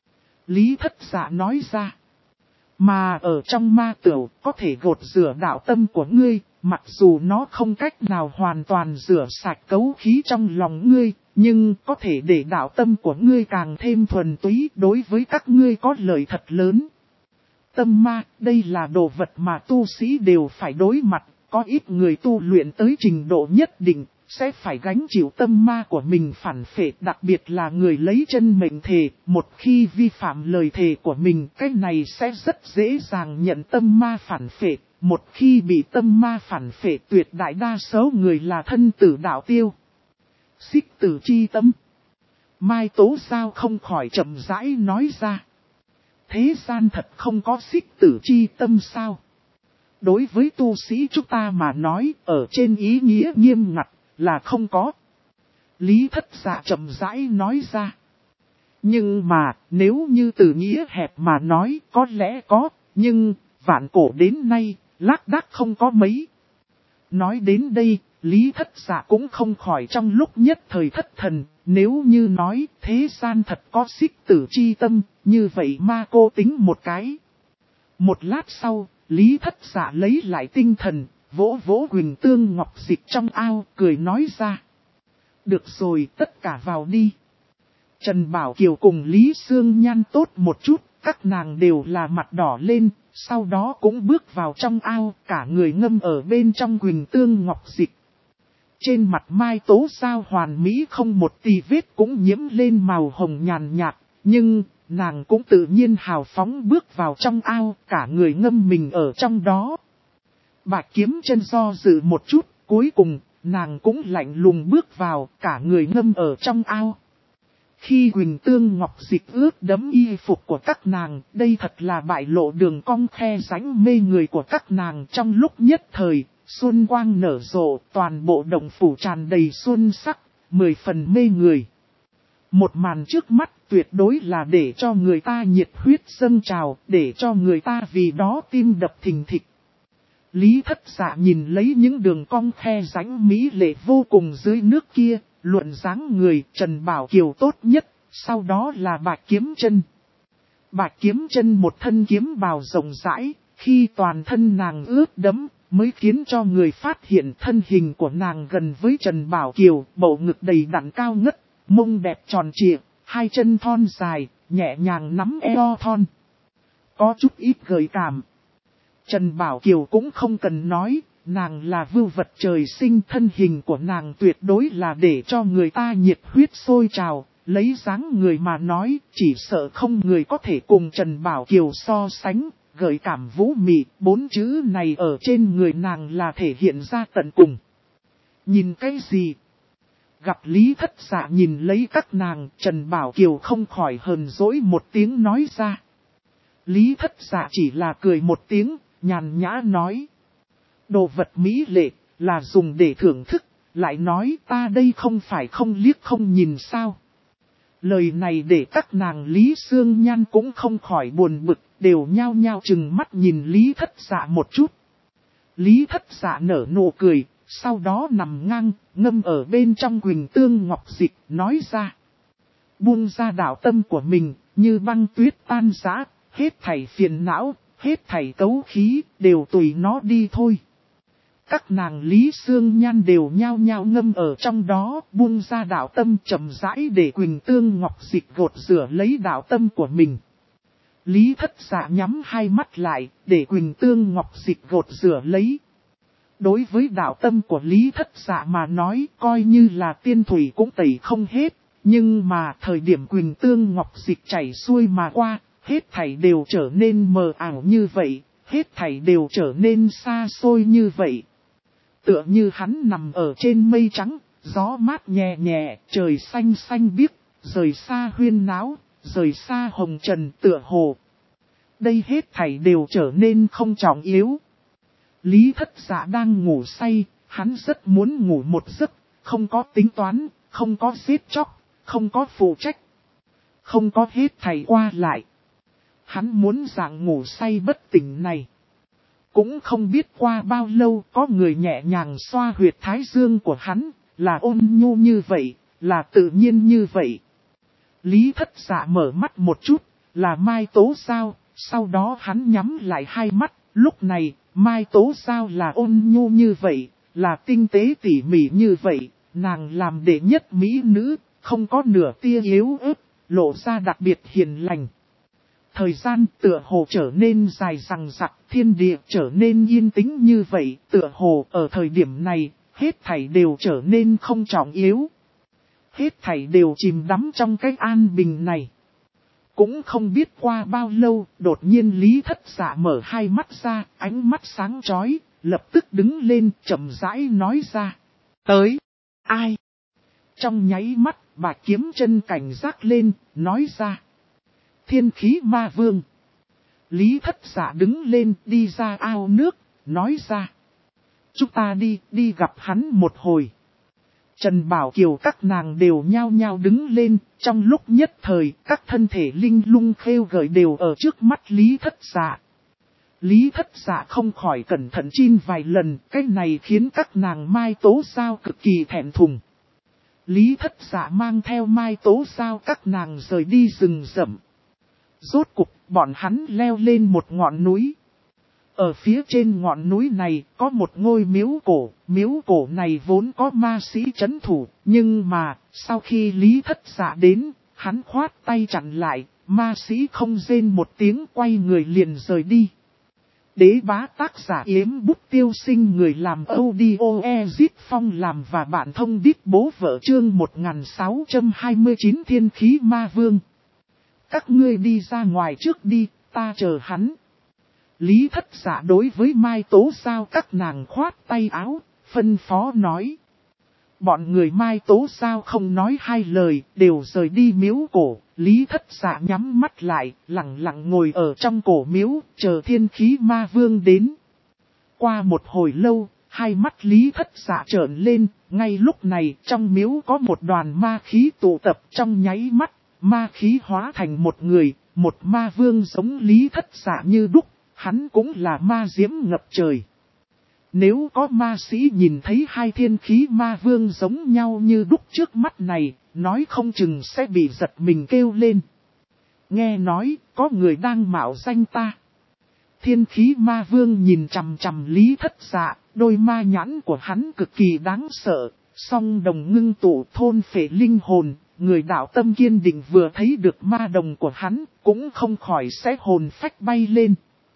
Lý Thất Dạ nói ra. Mà ở trong ma tửu có thể gột rửa đạo tâm của ngươi, mặc dù nó không cách nào hoàn toàn rửa sạch cấu khí trong lòng ngươi, nhưng có thể để đạo tâm của ngươi càng thêm thuần túy, đối với các ngươi có lợi thật lớn. Tâm ma, đây là đồ vật mà tu sĩ đều phải đối mặt, có ít người tu luyện tới trình độ nhất định, sẽ phải gánh chịu tâm ma của mình phản phệ, đặc biệt là người lấy chân mệnh thề, một khi vi phạm lời thề của mình, cái này sẽ rất dễ dàng nhận tâm ma phản phệ, một khi bị tâm ma phản phệ tuyệt đại đa số người là thân tử đạo tiêu. Xích tử chi tâm. Mai Tố Giao không khỏi chậm rãi nói ra. Thế gian thật không có xích tử chi tâm sao? Đối với tu sĩ chúng ta mà nói, ở trên ý nghĩa nghiêm ngặt, là không có. Lý Thất Dạ chậm rãi nói ra. Nhưng mà, nếu như từ nghĩa hẹp mà nói, có lẽ có, nhưng, vạn cổ đến nay, lác đác không có mấy. Nói đến đây, Lý Thất Dạ cũng không khỏi trong lúc nhất thời thất thần, nếu như nói thế gian thật có xích tử chi tâm, như vậy ma cô tính một cái. Một lát sau, Lý Thất Dạ lấy lại tinh thần, vỗ vỗ Quỳnh Tương Ngọc Dịch trong ao, cười nói ra. Được rồi, tất cả vào đi. Trần Bảo Kiều cùng Lý Sương Nhan tốt một chút, các nàng đều là mặt đỏ lên, sau đó cũng bước vào trong ao, cả người ngâm ở bên trong Quỳnh Tương Ngọc Dịch. Trên mặt Mai Tố Giao hoàn mỹ không một tì vết cũng nhiễm lên màu hồng nhàn nhạt, nhưng nàng cũng tự nhiên hào phóng bước vào trong ao, cả người ngâm mình ở trong đó. Bạch Kiếm Chân do dự một chút, cuối cùng, nàng cũng lạnh lùng bước vào, cả người ngâm ở trong ao. Khi Quỳnh Tương Ngọc Dịch ướt đẫm y phục của các nàng, đây thật là bại lộ đường cong khe rãnh mê người của các nàng trong lúc nhất thời, xuân quang nở rộ, toàn bộ động phủ tràn đầy xuân sắc, 10 phần mê người. Một màn trước mắt tuyệt đối là để cho người ta nhiệt huyết dâng trào, để cho người ta vì đó tim đập thình thịch. Lý Thất Dạ nhìn lấy những đường cong khe rãnh mỹ lệ vô cùng dưới nước kia, luận dáng người Trần Bảo Kiều tốt nhất, sau đó là Bạch Kiếm Chân. Bạch Kiếm Chân một thân kiếm bào rộng rãi, khi toàn thân nàng ướt đẫm, mới khiến cho người phát hiện thân hình của nàng gần với Trần Bảo Kiều, bầu ngực đầy đặn cao ngất, mông đẹp tròn trịa, hai chân thon dài, nhẹ nhàng nắm eo thon. Có chút ít gợi cảm. Trần Bảo Kiều cũng không cần nói, nàng là vưu vật trời sinh, thân hình của nàng tuyệt đối là để cho người ta nhiệt huyết sôi trào, lấy dáng người mà nói, chỉ sợ không người có thể cùng Trần Bảo Kiều so sánh, gợi cảm vũ mị, 4 chữ này ở trên người nàng là thể hiện ra tận cùng. Nhìn cái gì? Gặp Lý Thất Dạ nhìn lấy các nàng, Trần Bảo Kiều không khỏi hờn dỗi một tiếng nói ra. Lý Thất Dạ chỉ là cười một tiếng, nhàn nhã nói. Đồ vật mỹ lệ, là dùng để thưởng thức, lại nói ta đây không phải không liếc không nhìn sao. Lời này để các nàng Lý Sương Nhan cũng không khỏi buồn bực, đều nhao nhao chừng mắt nhìn Lý Thất Dạ một chút. Lý Thất Dạ nở nụ cười, sau đó nằm ngang, ngâm ở bên trong Quỳnh Tương Ngọc Dịch, nói ra. Buông ra đạo tâm của mình, như băng tuyết tan rã, hết thảy phiền não, hết thảy cấu khí, đều tùy nó đi thôi. Các nàng Lý Sương Nhan đều nhao nhao ngâm ở trong đó, buông ra đạo tâm chậm rãi để Quỳnh Tương Ngọc Dịch gột rửa lấy đạo tâm của mình. Lý Thất Dạ nhắm hai mắt lại, để Quỳnh Tương Ngọc Dịch gột rửa lấy. Đối với đạo tâm của Lý Thất Dạ mà nói, coi như là tiên thủy cũng tẩy không hết, nhưng mà thời điểm Quỳnh Tương Ngọc Dịch chảy xuôi mà qua, hết thảy đều trở nên mờ ảo như vậy, hết thảy đều trở nên xa xôi như vậy. Tựa như hắn nằm ở trên mây trắng, gió mát nhẹ nhẹ, trời xanh xanh biếc, rời xa huyên náo, rời xa hồng trần tựa hồ. Đây hết thảy đều trở nên không trọng yếu. Lý Thất Dạ đang ngủ say, hắn rất muốn ngủ một giấc, không có tính toán, không có giết chóc, không có phụ trách, không có hết thảy qua lại. Hắn muốn dạng ngủ say bất tỉnh này. Cũng không biết qua bao lâu có người nhẹ nhàng xoa huyệt thái dương của hắn, là ôn nhu như vậy, là tự nhiên như vậy. Lý Thất Dạ mở mắt một chút, là Mai Tố sao, sau đó hắn nhắm lại hai mắt, lúc này, Mai Tố sao là ôn nhu như vậy, là tinh tế tỉ mỉ như vậy, nàng làm đệ nhất mỹ nữ, không có nửa tia yếu ớt, lộ ra đặc biệt hiền lành. Thời gian tựa hồ trở nên dài dằng dặc, thiên địa trở nên yên tĩnh như vậy, tựa hồ ở thời điểm này, hết thảy đều trở nên không trọng yếu. Hết thảy đều chìm đắm trong cái an bình này. Cũng không biết qua bao lâu, đột nhiên Lý Thất Dạ mở hai mắt ra, ánh mắt sáng chói, lập tức đứng lên, chậm rãi nói ra. Tới, ai? Trong nháy mắt, Bạch Kiếm Chân cảnh giác lên, nói ra. Thiên khí ma vương. Lý Thất Dạ đứng lên, đi ra ao nước, nói ra. Chúng ta đi gặp hắn một hồi. Trần Bảo Kiều các nàng đều nhao nhao đứng lên, trong lúc nhất thời, các thân thể linh lung khêu gợi đều ở trước mắt Lý Thất Dạ. Lý Thất Dạ không khỏi cẩn thận chin vài lần, cái này khiến các nàng Mai Tố Sao cực kỳ thẹn thùng. Lý Thất Dạ mang theo Mai Tố Sao các nàng rời đi rừng rậm. Rốt cục, bọn hắn leo lên một ngọn núi. Ở phía trên ngọn núi này có một ngôi miếu cổ này vốn có ma sĩ trấn thủ, nhưng mà, sau khi Lý Thất Dạ đến, hắn khoát tay chặn lại, ma sĩ không rên một tiếng quay người liền rời đi. Đế bá tác giả Yếm Bút Tiêu Sinh, người làm audio Ezit Phong làm và bạn thông đít bố vợ chương 1629 Thiên Khí Ma Vương. Các ngươi đi ra ngoài trước đi, ta chờ hắn. Lý Thất Dạ đối với Mai Tố Sao các nàng khoát tay áo, phân phó nói. Bọn người Mai Tố Sao không nói hai lời, đều rời đi miếu cổ. Lý Thất Dạ nhắm mắt lại, lặng lặng ngồi ở trong cổ miếu, chờ Thiên Khí Ma Vương đến. Qua một hồi lâu, hai mắt Lý Thất Dạ trợn lên, ngay lúc này trong miếu có một đoàn ma khí tụ tập, trong nháy mắt, ma khí hóa thành một người, một ma vương giống Lý Thất Dạ như đúc. Hắn cũng là ma diễm ngập trời. Nếu có ma sĩ nhìn thấy hai thiên khí ma vương giống nhau như đúc trước mắt này, nói không chừng sẽ bị giật mình kêu lên. Nghe nói, có người đang mạo danh ta. Thiên khí ma vương nhìn chằm chằm Lý Thất Dạ, đôi ma nhãn của hắn cực kỳ đáng sợ, song đồng ngưng tụ thôn phệ linh hồn. Người đạo tâm kiên định vừa thấy được ma đồng của hắn, cũng không khỏi sẽ hồn phách bay lên.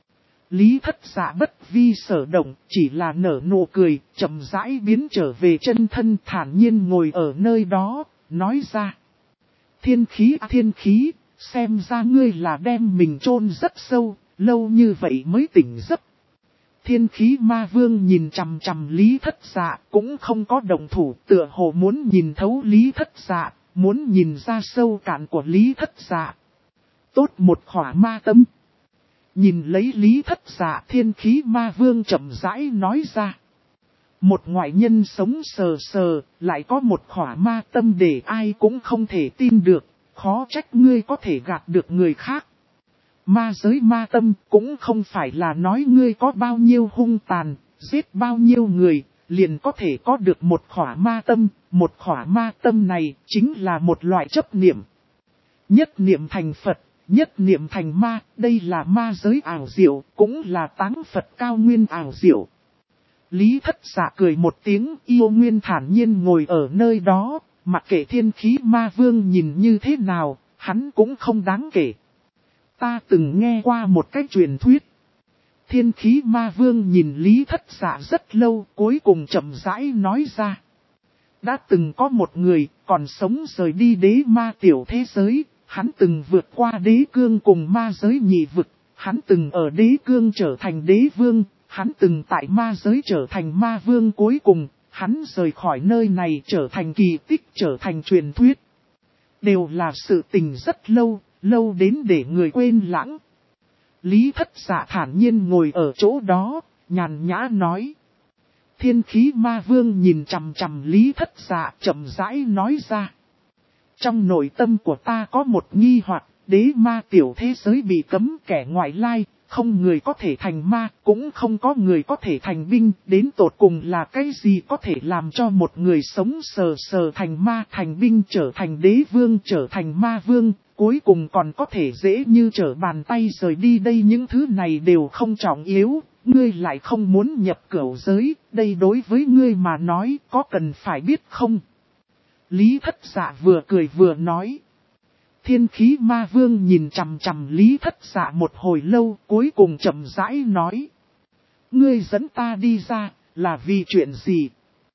Lý Thất Dạ bất vi sở động, chỉ là nở nụ cười, chậm rãi biến trở về chân thân, thản nhiên ngồi ở nơi đó, nói ra. Thiên khí, xem ra ngươi là đem mình chôn rất sâu, lâu như vậy mới tỉnh giấc. Thiên khí ma vương nhìn chằm chằm Lý Thất Dạ, cũng không có động thủ, tựa hồ muốn nhìn thấu Lý Thất Dạ, muốn nhìn ra sâu cạn của Lý Thất Dạ. Tốt một khỏa ma tâm. Nhìn lấy Lý Thất Dạ, thiên khí ma vương chậm rãi nói ra. Một ngoại nhân sống sờ sờ, lại có một khỏa ma tâm để ai cũng không thể tin được, khó trách ngươi có thể gạt được người khác. Ma giới ma tâm cũng không phải là nói ngươi có bao nhiêu hung tàn, giết bao nhiêu người, liền có thể có được một khỏa ma tâm. Một khỏa ma tâm này chính là một loại chấp niệm. Nhất niệm thành Phật. Nhất niệm thành ma, đây là ma giới ảo diệu, cũng là táng Phật cao nguyên ảo diệu. Lý Thất Dạ cười một tiếng, yêu nguyên thản nhiên ngồi ở nơi đó, mặc kệ thiên khí ma vương nhìn như thế nào, hắn cũng không đáng kể. Ta từng nghe qua một cái truyền thuyết. Thiên khí ma vương nhìn Lý Thất Dạ rất lâu, cuối cùng chậm rãi nói ra. Đã từng có một người, còn sống rời đi đế ma tiểu thế giới. Hắn từng vượt qua đế cương cùng ma giới nhị vực, hắn từng ở đế cương trở thành đế vương, hắn từng tại ma giới trở thành ma vương, cuối cùng, hắn rời khỏi nơi này trở thành kỳ tích, trở thành truyền thuyết. Đều là sự tình rất lâu, lâu đến để người quên lãng. Lý Thất Dạ thản nhiên ngồi ở chỗ đó, nhàn nhã nói. Thiên khí ma vương nhìn chằm chằm Lý Thất Dạ chậm rãi nói ra. Trong nội tâm của ta có một nghi hoặc, đế ma tiểu thế giới bị cấm, kẻ ngoại lai, không người có thể thành ma, cũng không có người có thể thành binh, đến tột cùng là cái gì có thể làm cho một người sống sờ sờ thành ma, thành binh, trở thành đế vương, trở thành ma vương, cuối cùng còn có thể dễ như trở bàn tay rời đi đây, những thứ này đều không trọng yếu, ngươi lại không muốn nhập cửu giới, đây đối với ngươi mà nói có cần phải biết không? Lý Thất Dạ vừa cười vừa nói. Thiên khí ma vương nhìn chằm chằm Lý Thất Dạ một hồi lâu, cuối cùng chậm rãi nói. Ngươi dẫn ta đi ra, là vì chuyện gì?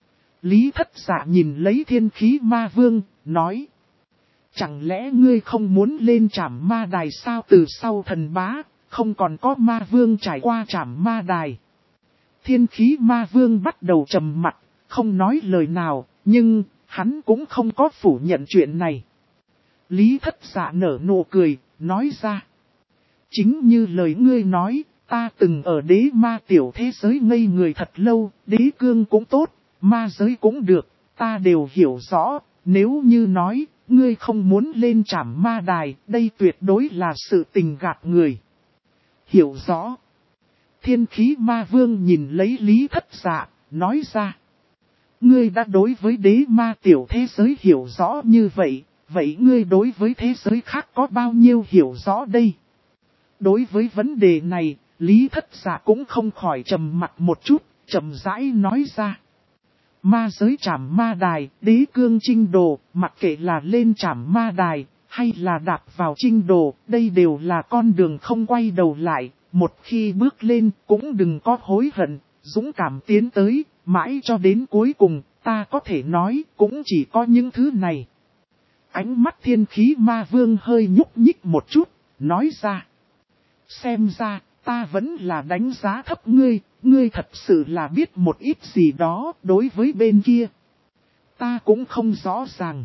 Lý Thất Dạ nhìn lấy thiên khí ma vương, nói. Chẳng lẽ ngươi không muốn lên trảm ma đài sao? Từ sau thần bá, không còn có ma vương trải qua trảm ma đài. Thiên khí ma vương bắt đầu trầm mặt, không nói lời nào, nhưng hắn cũng không có phủ nhận chuyện này. Lý Thất Dạ nở nụ cười, nói ra. Chính như lời ngươi nói, ta từng ở đế ma tiểu thế giới ngây người thật lâu, đế cương cũng tốt, ma giới cũng được, ta đều hiểu rõ, nếu như nói, ngươi không muốn lên trảm ma đài, đây tuyệt đối là sự tình gạt người. Hiểu rõ. Thiên khí ma vương nhìn lấy Lý Thất Dạ, nói ra. Ngươi đã đối với đế ma tiểu thế giới hiểu rõ như vậy, vậy ngươi đối với thế giới khác có bao nhiêu hiểu rõ đây? Đối với vấn đề này, Lý Thất Dạ cũng không khỏi trầm mặt một chút, chậm rãi nói ra. Ma giới trảm ma đài, đế cương chinh đồ, mặc kệ là lên trảm ma đài, hay là đạp vào chinh đồ, đây đều là con đường không quay đầu lại, một khi bước lên cũng đừng có hối hận, dũng cảm tiến tới, mãi cho đến cuối cùng, ta có thể nói cũng chỉ có những thứ này. Ánh mắt thiên khí ma vương hơi nhúc nhích một chút, nói ra. Xem ra, ta vẫn là đánh giá thấp ngươi, ngươi thật sự là biết một ít gì đó đối với bên kia. Ta cũng không rõ ràng.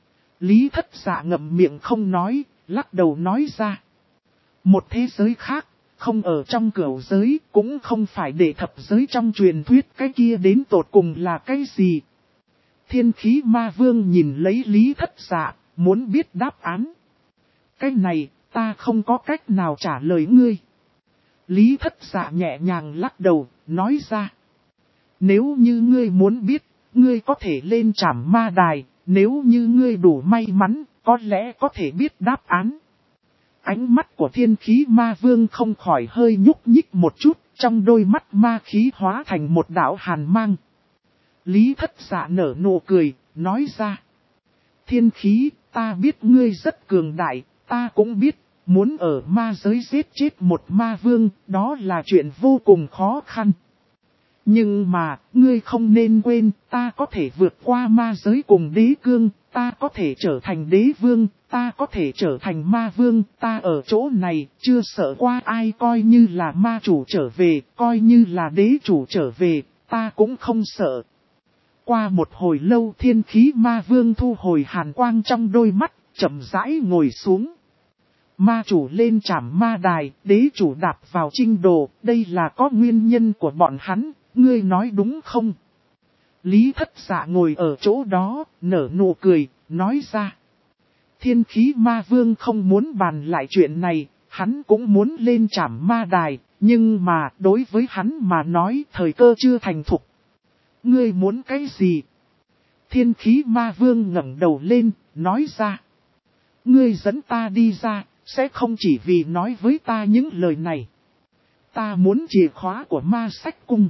Lý Thất Dạ ngậm miệng không nói, lắc đầu nói ra. Một thế giới khác, không ở trong cửu giới, cũng không phải để thập giới trong truyền thuyết, cái kia đến tột cùng là cái gì. Thiên khí ma vương nhìn lấy Lý Thất Dạ, muốn biết đáp án. Cái này, ta không có cách nào trả lời ngươi. Lý Thất Dạ nhẹ nhàng lắc đầu, nói ra. Nếu như ngươi muốn biết, ngươi có thể lên trảm ma đài, nếu như ngươi đủ may mắn, có lẽ có thể biết đáp án. Ánh mắt của thiên khí ma vương không khỏi hơi nhúc nhích một chút, trong đôi mắt ma khí hóa thành một đạo hàn mang. Lý Thất Dạ nở nụ cười, nói ra. Thiên khí, ta biết ngươi rất cường đại, ta cũng biết, muốn ở ma giới giết chết một ma vương, đó là chuyện vô cùng khó khăn. Nhưng mà, ngươi không nên quên, ta có thể vượt qua ma giới cùng đế cương, ta có thể trở thành đế vương, ta có thể trở thành ma vương, ta ở chỗ này, chưa sợ qua ai, coi như là ma chủ trở về, coi như là đế chủ trở về, ta cũng không sợ. Qua một hồi lâu thiên khí ma vương thu hồi hàn quang trong đôi mắt, chậm rãi ngồi xuống. Ma chủ lên trảm ma đài, đế chủ đạp vào chinh đồ, đây là có nguyên nhân của bọn hắn, ngươi nói đúng không? Lý Thất Dạ ngồi ở chỗ đó, nở nụ cười, nói ra. Thiên khí ma vương không muốn bàn lại chuyện này, hắn cũng muốn lên trảm ma đài, nhưng mà đối với hắn mà nói thời cơ chưa thành thục. Ngươi muốn cái gì? Thiên khí ma vương ngẩng đầu lên, nói ra. Ngươi dẫn ta đi ra, sẽ không chỉ vì nói với ta những lời này. Ta muốn chìa khóa của ma sách cung.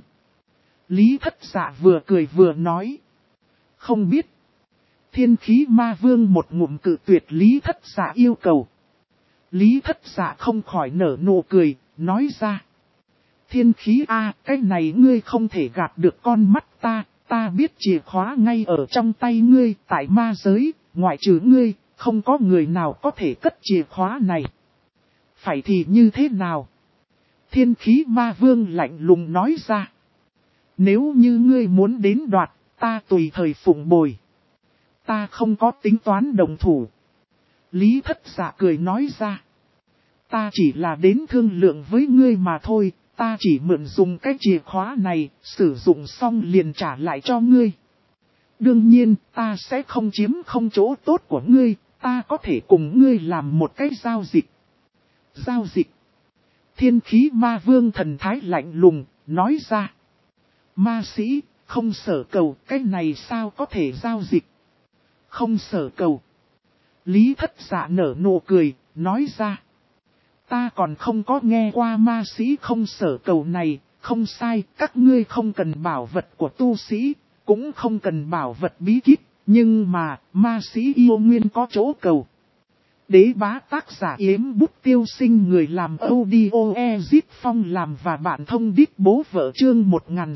Lý Thất Dạ vừa cười vừa nói. Không biết. Thiên khí ma vương một ngụm cự tuyệt Lý Thất Dạ yêu cầu. Lý Thất Dạ không khỏi nở nụ cười, nói ra. Thiên khí a, cái này ngươi không thể gạt được con mắt ta, ta biết chìa khóa ngay ở trong tay ngươi, tại ma giới, ngoại trừ ngươi, không có người nào có thể cất chìa khóa này. Phải thì như thế nào? Thiên khí ma vương lạnh lùng nói ra. Nếu như ngươi muốn đến đoạt, ta tùy thời phụng bồi. Ta không có tính toán đồng thủ. Lý Thất Dạ cười nói ra. Ta chỉ là đến thương lượng với ngươi mà thôi, ta chỉ mượn dùng cái chìa khóa này, sử dụng xong liền trả lại cho ngươi. Đương nhiên, ta sẽ không chiếm không chỗ tốt của ngươi, ta có thể cùng ngươi làm một cái giao dịch. Giao dịch. Thiên khí ma vương thần thái lạnh lùng, nói ra. Ma sĩ, không sở cầu, cái này sao có thể giao dịch? Không sở cầu. Lý Thất Dạ nở nụ cười, nói ra. Ta còn không có nghe qua ma sĩ không sở cầu này, không sai, các ngươi không cần bảo vật của tu sĩ, cũng không cần bảo vật bí kíp, nhưng mà, ma sĩ yêu nguyên có chỗ cầu. Đế bá tác giả Yếm Bút Tiêu Sinh, người làm audio Ezit Phong làm và bạn thông đít bố vợ, chương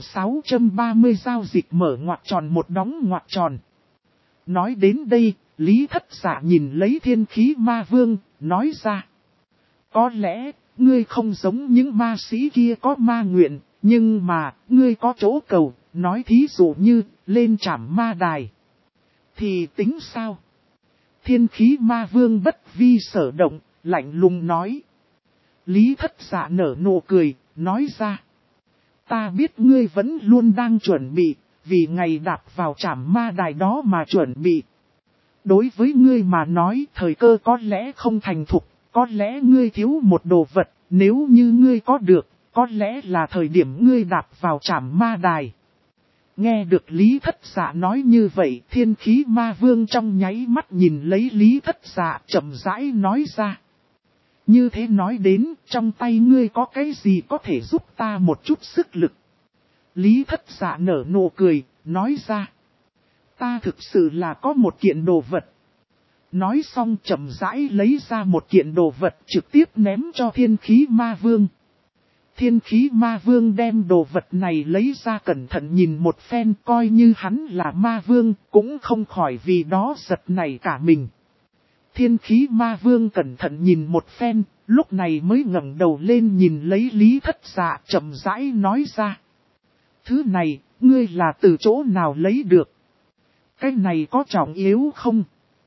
1630 giao dịch mở ngoặc tròn một đóng ngoặc tròn. Nói đến đây, Lý Thất Dạ nhìn lấy thiên khí ma vương, nói ra. Có lẽ, ngươi không giống những ma sĩ kia có ma nguyện, nhưng mà, ngươi có chỗ cầu, nói thí dụ như, lên trảm ma đài. Thì tính sao? Thiên khí ma vương bất vi sở động, lạnh lùng nói. Lý Thất Dạ nở nụ cười, nói ra. Ta biết ngươi vẫn luôn đang chuẩn bị, vì ngày đạp vào trảm ma đài đó mà chuẩn bị. Đối với ngươi mà nói, thời cơ có lẽ không thành thục, có lẽ ngươi thiếu một đồ vật, nếu như ngươi có được, có lẽ là thời điểm ngươi đạp vào trảm ma đài. Nghe được Lý Thất Dạ nói như vậy, thiên khí ma vương trong nháy mắt nhìn lấy Lý Thất Dạ, chậm rãi nói ra. Như thế nói đến, trong tay ngươi có cái gì có thể giúp ta một chút sức lực? Lý Thất Dạ nở nụ cười, nói ra. Ta thực sự là có một kiện đồ vật. Nói xong chậm rãi lấy ra một kiện đồ vật trực tiếp ném cho thiên khí ma vương. Thiên khí ma vương đem đồ vật này lấy ra cẩn thận nhìn một phen, coi như hắn là ma vương, cũng không khỏi vì đó giật nảy cả mình. Thiên khí ma vương cẩn thận nhìn một phen, lúc này mới ngẩng đầu lên nhìn lấy Lý Thất Dạ, chậm rãi nói ra. Thứ này, ngươi là từ chỗ nào lấy được? Cái này có trọng yếu không?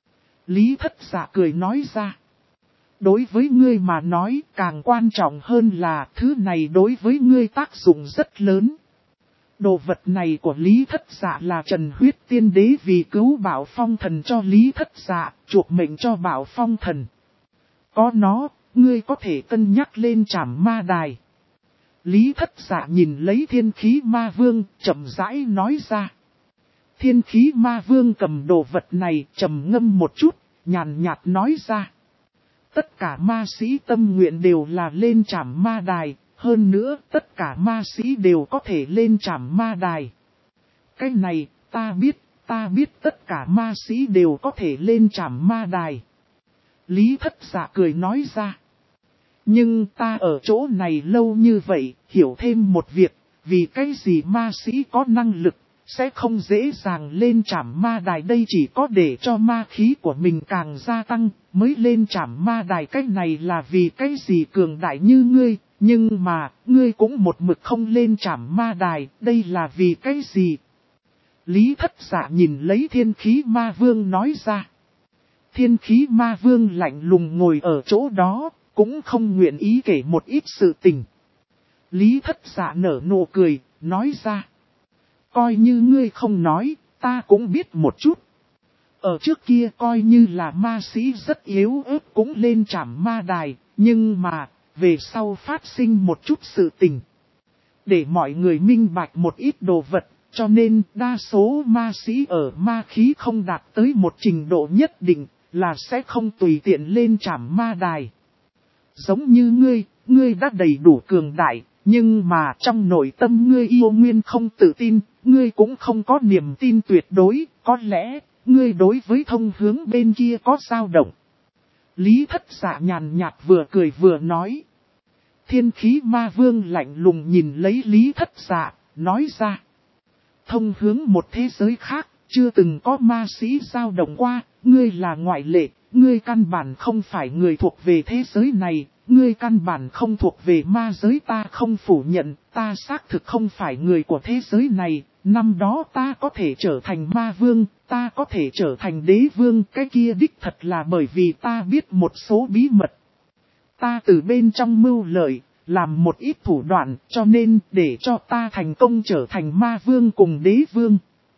Lý Thất Dạ cười nói ra. Đối với ngươi mà nói, càng quan trọng hơn là thứ này đối với ngươi tác dụng rất lớn. Đồ vật này của Lý Thất Dạ là Trần Huyết Tiên Đế vì cứu Bảo Phong Thần cho Lý Thất Dạ, chuộc mệnh cho Bảo Phong Thần. Có nó, ngươi có thể cân nhắc lên trảm ma đài. Lý Thất Dạ nhìn lấy thiên khí ma vương, chậm rãi nói ra. Thiên khí ma vương cầm đồ vật này, trầm ngâm một chút, nhàn nhạt nói ra. Tất cả ma sĩ tâm nguyện đều là lên trảm ma đài, hơn nữa tất cả ma sĩ đều có thể lên trảm ma đài. Cái này, ta biết tất cả ma sĩ đều có thể lên trảm ma đài. Lý Thất Dạ cười nói ra. Nhưng ta ở chỗ này lâu như vậy, hiểu thêm một việc, vì cái gì ma sĩ có năng lực, sẽ không dễ dàng lên trảm ma đài, đây chỉ có để cho ma khí của mình càng gia tăng, mới lên trảm ma đài. Cái này là vì cái gì cường đại như ngươi, nhưng mà, ngươi cũng một mực không lên trảm ma đài, đây là vì cái gì? Lý Thất Dạ nhìn lấy thiên khí ma vương nói ra. Thiên khí ma vương lạnh lùng ngồi ở chỗ đó, cũng không nguyện ý kể một ít sự tình. Lý Thất Dạ nở nụ cười, nói ra. Coi như ngươi không nói, ta cũng biết một chút. Ở trước kia coi như là ma sĩ rất yếu ớt cũng lên trảm ma đài, nhưng mà, về sau phát sinh một chút sự tình. Để mọi người minh bạch một ít đồ vật, cho nên đa số ma sĩ ở ma khí không đạt tới một trình độ nhất định, là sẽ không tùy tiện lên trảm ma đài. Giống như ngươi đã đầy đủ cường đại, nhưng mà trong nội tâm ngươi yêu nguyên không tự tin, ngươi cũng không có niềm tin tuyệt đối, có lẽ, ngươi đối với thông hướng bên kia có dao động. Lý Thất Dạ nhàn nhạt vừa cười vừa nói. Thiên khí ma vương lạnh lùng nhìn lấy Lý Thất Dạ, nói ra. Thông hướng một thế giới khác, chưa từng có ma sĩ dao động qua, ngươi là ngoại lệ, ngươi căn bản không phải người thuộc về thế giới này, ngươi căn bản không thuộc về ma giới, ta không phủ nhận, ta xác thực không phải người của thế giới này, năm đó ta có thể trở thành ma vương, ta có thể trở thành đế vương, cái kia đích thật là bởi vì ta biết một số bí mật. Ta từ bên trong mưu lợi, làm một ít thủ đoạn, cho nên để cho ta thành công trở thành ma vương cùng đế vương.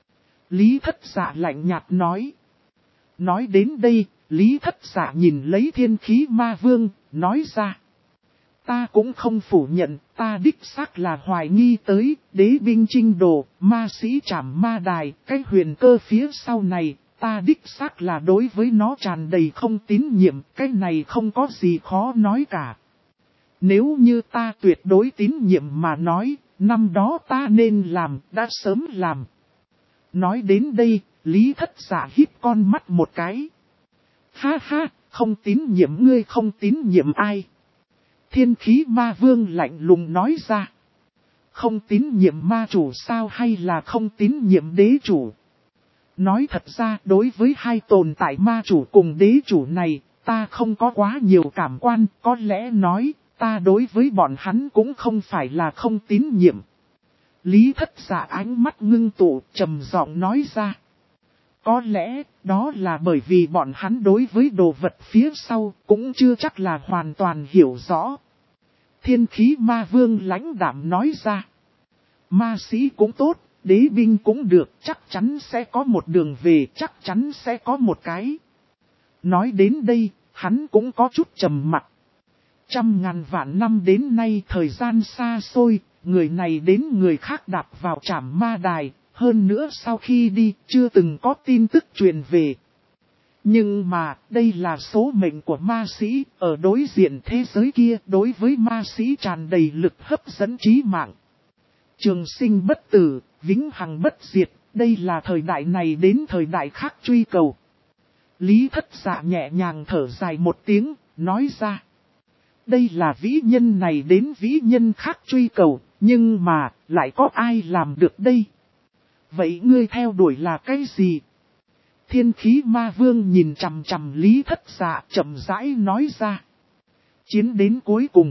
Lý Thất Dạ lạnh nhạt nói. Nói đến đây, Lý Thất Dạ nhìn lấy thiên khí ma vương, nói ra. Ta cũng không phủ nhận, ta đích xác là hoài nghi tới, đế binh chinh đồ, ma sĩ trảm ma đài, cái huyền cơ phía sau này, ta đích xác là đối với nó tràn đầy không tín nhiệm, cái này không có gì khó nói cả. Nếu như ta tuyệt đối tín nhiệm mà nói, năm đó ta nên làm, đã sớm làm. Nói đến đây, Lý Thất Dạ híp con mắt một cái. Ha ha, không tín nhiệm ngươi không tín nhiệm ai? Thiên khí ma vương lạnh lùng nói ra. Không tín nhiệm ma chủ sao hay là không tín nhiệm đế chủ? Nói thật ra đối với hai tồn tại ma chủ cùng đế chủ này, ta không có quá nhiều cảm quan, có lẽ nói, ta đối với bọn hắn cũng không phải là không tín nhiệm. Lý Thất Dạ ánh mắt ngưng tụ, trầm giọng nói ra. Có lẽ, đó là bởi vì bọn hắn đối với đồ vật phía sau, cũng chưa chắc là hoàn toàn hiểu rõ. Thiên khí ma vương lãnh đạm nói ra. Ma sĩ cũng tốt, đế binh cũng được, chắc chắn sẽ có một đường về, chắc chắn sẽ có một cái. Nói đến đây, hắn cũng có chút trầm mặc. Trăm ngàn vạn năm đến nay thời gian xa xôi, người này đến người khác đạp vào trảm ma đài, hơn nữa sau khi đi chưa từng có tin tức truyền về. Nhưng mà đây là số mệnh của ma sĩ, ở đối diện thế giới kia đối với ma sĩ tràn đầy lực hấp dẫn trí mạng. Trường sinh bất tử, vĩnh hằng bất diệt, đây là thời đại này đến thời đại khác truy cầu. Lý Thất Dạ nhẹ nhàng thở dài một tiếng, nói ra. Đây là vĩ nhân này đến vĩ nhân khác truy cầu, nhưng mà, lại có ai làm được đây? Vậy ngươi theo đuổi là cái gì? Thiên khí ma vương nhìn chằm chằm Lý Thất Dạ chậm rãi nói ra. Chiến đến cuối cùng.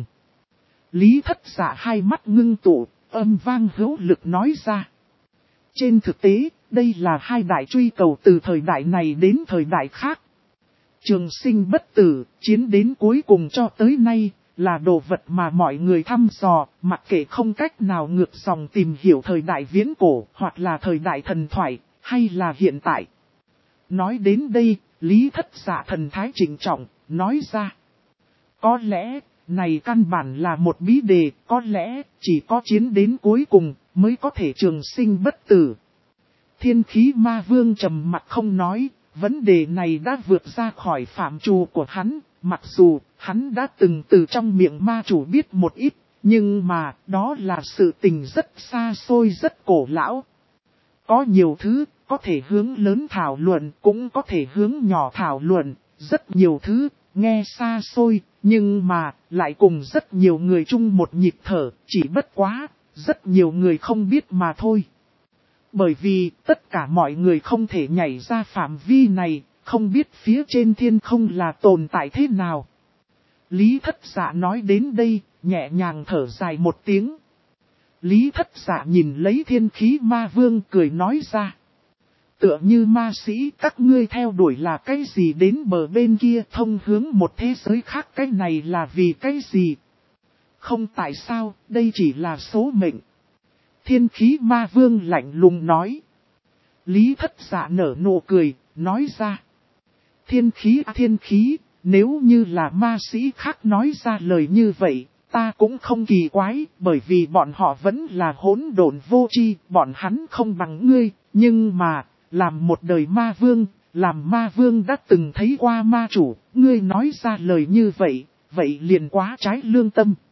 Lý Thất Dạ hai mắt ngưng tụ, âm vang hữu lực nói ra. Trên thực tế, đây là hai đại truy cầu từ thời đại này đến thời đại khác. Trường sinh bất tử, chiến đến cuối cùng cho tới nay, là đồ vật mà mọi người thăm dò, mặc kệ không cách nào ngược dòng tìm hiểu thời đại viễn cổ, hoặc là thời đại thần thoại, hay là hiện tại. Nói đến đây, Lý Thất Dạ thần thái trịnh trọng, nói ra. Có lẽ, này căn bản là một bí đề, có lẽ, chỉ có chiến đến cuối cùng, mới có thể trường sinh bất tử. Thiên khí ma vương trầm mặt không nói, vấn đề này đã vượt ra khỏi phạm trù của hắn, mặc dù hắn đã từng từ trong miệng ma chủ biết một ít, nhưng mà đó là sự tình rất xa xôi rất cổ lão. Có nhiều thứ, có thể hướng lớn thảo luận, cũng có thể hướng nhỏ thảo luận, rất nhiều thứ, nghe xa xôi, nhưng mà lại cùng rất nhiều người chung một nhịp thở, chỉ bất quá, rất nhiều người không biết mà thôi. Bởi vì tất cả mọi người không thể nhảy ra phạm vi này, không biết phía trên thiên không là tồn tại thế nào. Lý Thất Dạ nói đến đây, nhẹ nhàng thở dài một tiếng. Lý Thất Dạ nhìn lấy thiên khí ma vương cười nói ra. Tựa như ma sĩ các ngươi theo đuổi là cái gì đến bờ bên kia thông hướng một thế giới khác, cái này là vì cái gì? Không tại sao, đây chỉ là số mệnh. Thiên khí ma vương lạnh lùng nói. Lý Thất Dạ nở nụ cười, nói ra. Thiên khí, nếu như là ma sĩ khác nói ra lời như vậy, ta cũng không kỳ quái, bởi vì bọn họ vẫn là hỗn độn vô tri, bọn hắn không bằng ngươi, nhưng mà, làm một đời ma vương đã từng thấy qua ma chủ, ngươi nói ra lời như vậy, vậy liền quá trái lương tâm.